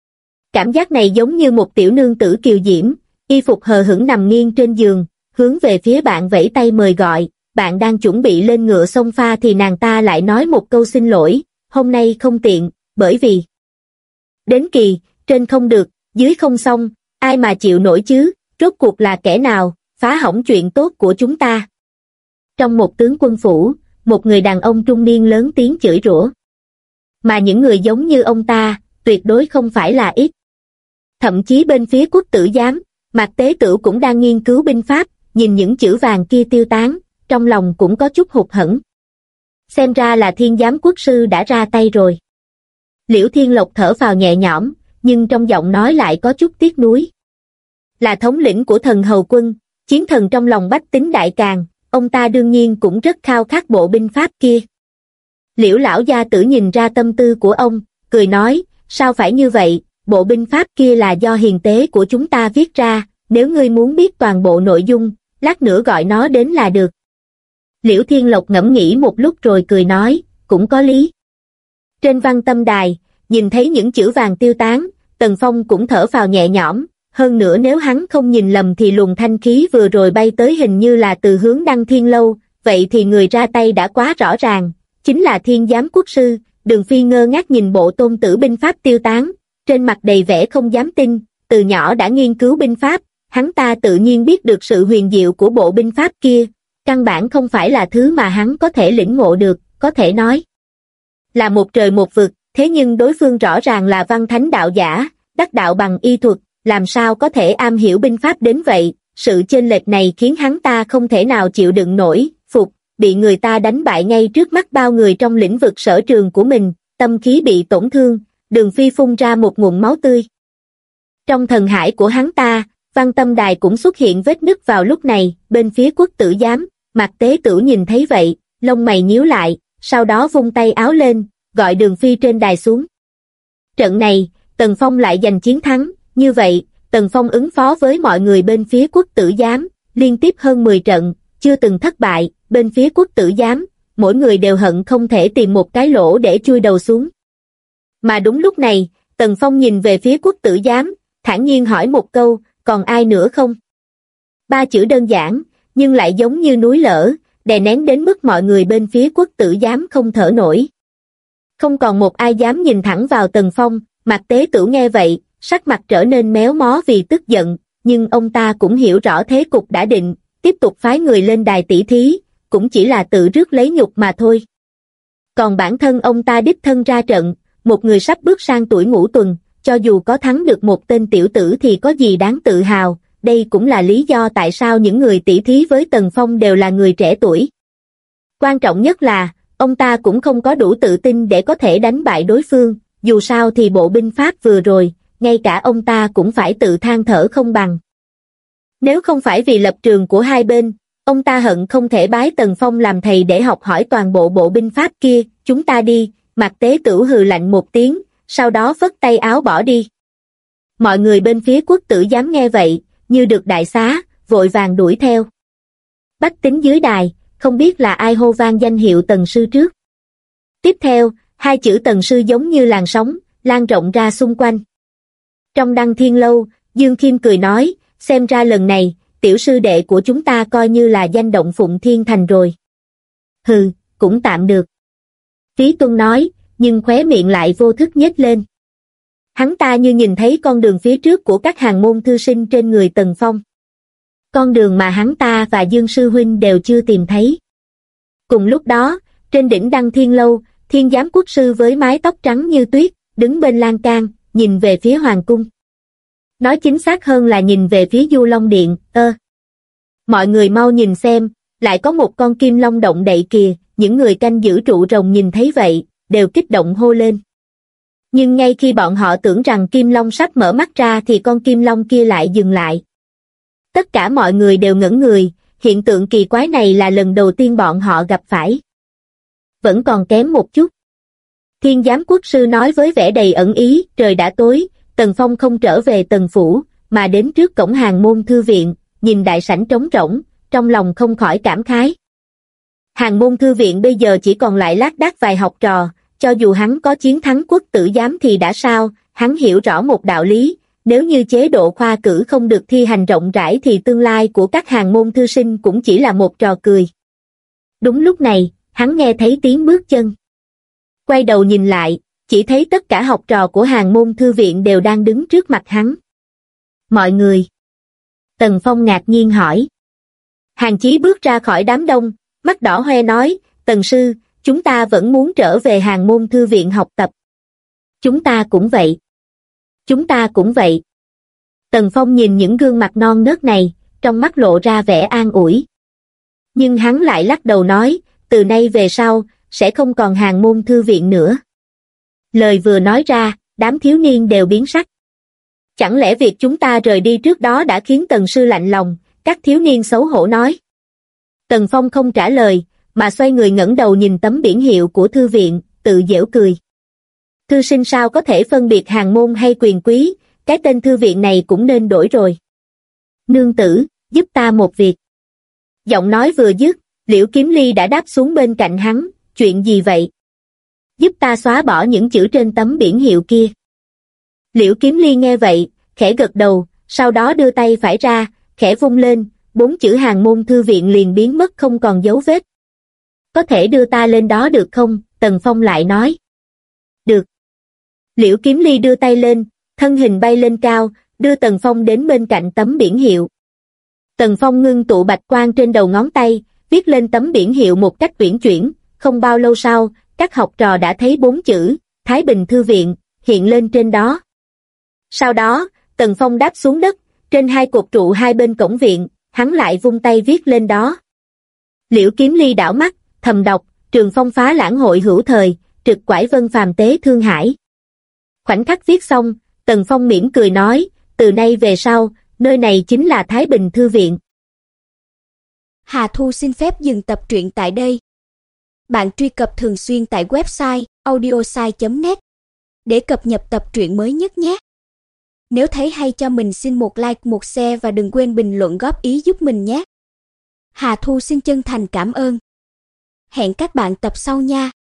Cảm giác này giống như một tiểu nương tử kiều diễm, y phục hờ hững nằm nghiêng trên giường, hướng về phía bạn vẫy tay mời gọi, bạn đang chuẩn bị lên ngựa xông pha thì nàng ta lại nói một câu xin lỗi, hôm nay không tiện, bởi vì đến kỳ, trên không được, dưới không xong, ai mà chịu nổi chứ, rốt cuộc là kẻ nào, phá hỏng chuyện tốt của chúng ta. Trong một tướng quân phủ, một người đàn ông trung niên lớn tiếng chửi rủa. Mà những người giống như ông ta, tuyệt đối không phải là ít. Thậm chí bên phía Quốc Tử Giám, Mạc Tế Tửu cũng đang nghiên cứu binh pháp, nhìn những chữ vàng kia tiêu tán, trong lòng cũng có chút hụt hẫng. Xem ra là Thiên Giám quốc sư đã ra tay rồi. Liễu Thiên Lộc thở phào nhẹ nhõm, nhưng trong giọng nói lại có chút tiếc nuối. Là thống lĩnh của thần hầu quân, Chiến thần trong lòng bách tính đại càn, ông ta đương nhiên cũng rất khao khát bộ binh pháp kia. Liễu lão gia tử nhìn ra tâm tư của ông, cười nói, sao phải như vậy, bộ binh pháp kia là do hiền tế của chúng ta viết ra, nếu ngươi muốn biết toàn bộ nội dung, lát nữa gọi nó đến là được. Liễu Thiên Lộc ngẫm nghĩ một lúc rồi cười nói, cũng có lý. Trên văn tâm đài, nhìn thấy những chữ vàng tiêu tán, Tần Phong cũng thở phào nhẹ nhõm, hơn nữa nếu hắn không nhìn lầm thì luồng thanh khí vừa rồi bay tới hình như là từ hướng Đăng Thiên Lâu, vậy thì người ra tay đã quá rõ ràng, chính là Thiên Giám Quốc Sư. Đường Phi ngơ ngác nhìn bộ tôn tử binh pháp tiêu tán, trên mặt đầy vẻ không dám tin, từ nhỏ đã nghiên cứu binh pháp, hắn ta tự nhiên biết được sự huyền diệu của bộ binh pháp kia, căn bản không phải là thứ mà hắn có thể lĩnh ngộ được, có thể nói là một trời một vực, thế nhưng đối phương rõ ràng là văn thánh đạo giả, đắc đạo bằng y thuật, làm sao có thể am hiểu binh pháp đến vậy, sự chênh lệch này khiến hắn ta không thể nào chịu đựng nổi, phục, bị người ta đánh bại ngay trước mắt bao người trong lĩnh vực sở trường của mình, tâm khí bị tổn thương, Đường Phi phun ra một ngụm máu tươi. Trong thần hải của hắn ta, văn tâm đài cũng xuất hiện vết nứt vào lúc này, bên phía Quốc Tử Giám, Mạc Tế Tửu nhìn thấy vậy, lông mày nhíu lại, sau đó vung tay áo lên, gọi Đường Phi trên đài xuống. Trận này, Tần Phong lại giành chiến thắng, như vậy, Tần Phong ứng phó với mọi người bên phía Quốc Tử Giám, liên tiếp hơn 10 trận, chưa từng thất bại, bên phía Quốc Tử Giám, mỗi người đều hận không thể tìm một cái lỗ để chui đầu xuống. Mà đúng lúc này, Tần Phong nhìn về phía Quốc Tử Giám, thản nhiên hỏi một câu, còn ai nữa không? 3 chữ đơn giản, nhưng lại giống như núi lở, đè nén đến mức mọi người bên phía Quốc Tử Giám không thở nổi. Không còn một ai dám nhìn thẳng vào Tần Phong, Mạc Tế Tửu nghe vậy, sắc mặt trở nên méo mó vì tức giận, nhưng ông ta cũng hiểu rõ thế cục đã định, tiếp tục phái người lên đài tỷ thí, cũng chỉ là tự rước lấy nhục mà thôi. Còn bản thân ông ta đích thân ra trận, một người sắp bước sang tuổi ngũ tuần, cho dù có thắng được một tên tiểu tử thì có gì đáng tự hào, đây cũng là lý do tại sao những người tỷ thí với Tần Phong đều là người trẻ tuổi. Quan trọng nhất là, ông ta cũng không có đủ tự tin để có thể đánh bại đối phương, dù sao thì bộ binh pháp vừa rồi, ngay cả ông ta cũng phải tự than thở không bằng. Nếu không phải vì lập trường của hai bên, ông ta hận không thể bái Tần Phong làm thầy để học hỏi toàn bộ bộ binh pháp kia, chúng ta đi, Mạc Tế Tửu hừ lạnh một tiếng, sau đó phất tay áo bỏ đi. Mọi người bên phía Quốc Tử Giám nghe vậy, như được đại xá, vội vàng đuổi theo. Bách tính dưới đài, không biết là ai hô vang danh hiệu Tần Sư trước. Tiếp theo, 2 chữ Tần Sư giống như làn sóng, lan rộng ra xung quanh. Trong Đăng Thiên Lâu, Dương Khiêm cười nói, xem ra lần này, tiểu sư đệ của chúng ta coi như là danh động Phụng Thiên Thành rồi. Hừ, cũng tạm được. Phí Tuân nói, nhưng khóe miệng lại vô thức nhếch lên. Hắn ta như nhìn thấy con đường phía trước của các hàng môn thư sinh trên người Tần Phong. Con đường mà hắn ta và Dương Sư Huynh đều chưa tìm thấy. Cùng lúc đó, trên đỉnh Đăng Thiên Lâu, Thiên Giám Quốc Sư với mái tóc trắng như tuyết, đứng bên lan can, nhìn về phía Hoàng Cung. Nói chính xác hơn là nhìn về phía Du Long Điện, Mọi người mau nhìn xem, lại có một con kim long động đậy kìa, những người canh giữ trụ rồng nhìn thấy vậy, đều kích động hô lên. Nhưng ngay khi bọn họ tưởng rằng kim long sắp mở mắt ra thì con kim long kia lại dừng lại. Tất cả mọi người đều ngẩn người, hiện tượng kỳ quái này là lần đầu tiên bọn họ gặp phải. Vẫn còn kém một chút. Thiên Giám Quốc Sư nói với vẻ đầy ẩn ý, trời đã tối, Tần Phong không trở về Tần Phủ, mà đến trước cổng hàng môn thư viện, nhìn đại sảnh trống rỗng, trong lòng không khỏi cảm khái. Hàng môn thư viện bây giờ chỉ còn lại lác đác vài học trò, cho dù hắn có chiến thắng Quốc Tử Giám thì đã sao, hắn hiểu rõ một đạo lý, nếu như chế độ khoa cử không được thi hành rộng rãi thì tương lai của các hàng môn thư sinh cũng chỉ là một trò cười. Đúng lúc này, hắn nghe thấy tiếng bước chân. Quay đầu nhìn lại, chỉ thấy tất cả học trò của hàng môn thư viện đều đang đứng trước mặt hắn. Mọi người. Tần Phong ngạc nhiên hỏi. Hàn Chí bước ra khỏi đám đông, mắt đỏ hoe nói, Tần Sư, chúng ta vẫn muốn trở về hàng môn thư viện học tập. Chúng ta cũng vậy. Chúng ta cũng vậy. Tần Phong nhìn những gương mặt non nớt này, trong mắt lộ ra vẻ an ủi. Nhưng hắn lại lắc đầu nói, từ nay về sau, sẽ không còn hàng môn thư viện nữa. Lời vừa nói ra, đám thiếu niên đều biến sắc. Chẳng lẽ việc chúng ta rời đi trước đó đã khiến Tần Sư lạnh lòng, Các thiếu niên xấu hổ nói. Tần Phong không trả lời, mà xoay người ngẩng đầu nhìn tấm biển hiệu của thư viện, tự giễu cười. Thư sinh sao có thể phân biệt hàng môn hay quyền quý, cái tên thư viện này cũng nên đổi rồi. Nương tử, giúp ta một việc. Giọng nói vừa dứt, Liễu Kiếm Ly đã đáp xuống bên cạnh hắn, chuyện gì vậy? Giúp ta xóa bỏ những chữ trên tấm biển hiệu kia. Liễu Kiếm Ly nghe vậy, khẽ gật đầu, sau đó đưa tay phải ra, khẽ vung lên, 4 chữ hàng môn thư viện liền biến mất không còn dấu vết. Có thể đưa ta lên đó được không? Tần Phong lại nói. Được. Liễu Kiếm Ly đưa tay lên, thân hình bay lên cao, đưa Tần Phong đến bên cạnh tấm biển hiệu. Tần Phong ngưng tụ bạch quang trên đầu ngón tay, viết lên tấm biển hiệu một cách uyển chuyển, không bao lâu sau, các học trò đã thấy 4 chữ, Thái Bình Thư Viện, hiện lên trên đó. Sau đó, Tần Phong đáp xuống đất, trên 2 cột trụ hai bên cổng viện, hắn lại vung tay viết lên đó. Liễu Kiếm Ly đảo mắt, thầm đọc, Trường Phong phá lãng hội hữu thời, trực quải vân phàm tế thương hải. Khoảnh khắc viết xong, Tần Phong mỉm cười nói, từ nay về sau, nơi này chính là Thái Bình Thư Viện. Hà Thu xin phép dừng tập truyện tại đây. Bạn truy cập thường xuyên tại website audiosai.net để cập nhật tập truyện mới nhất nhé. Nếu thấy hay cho mình xin một like, một share và đừng quên bình luận góp ý giúp mình nhé. Hà Thu xin chân thành cảm ơn. Hẹn các bạn tập sau nha.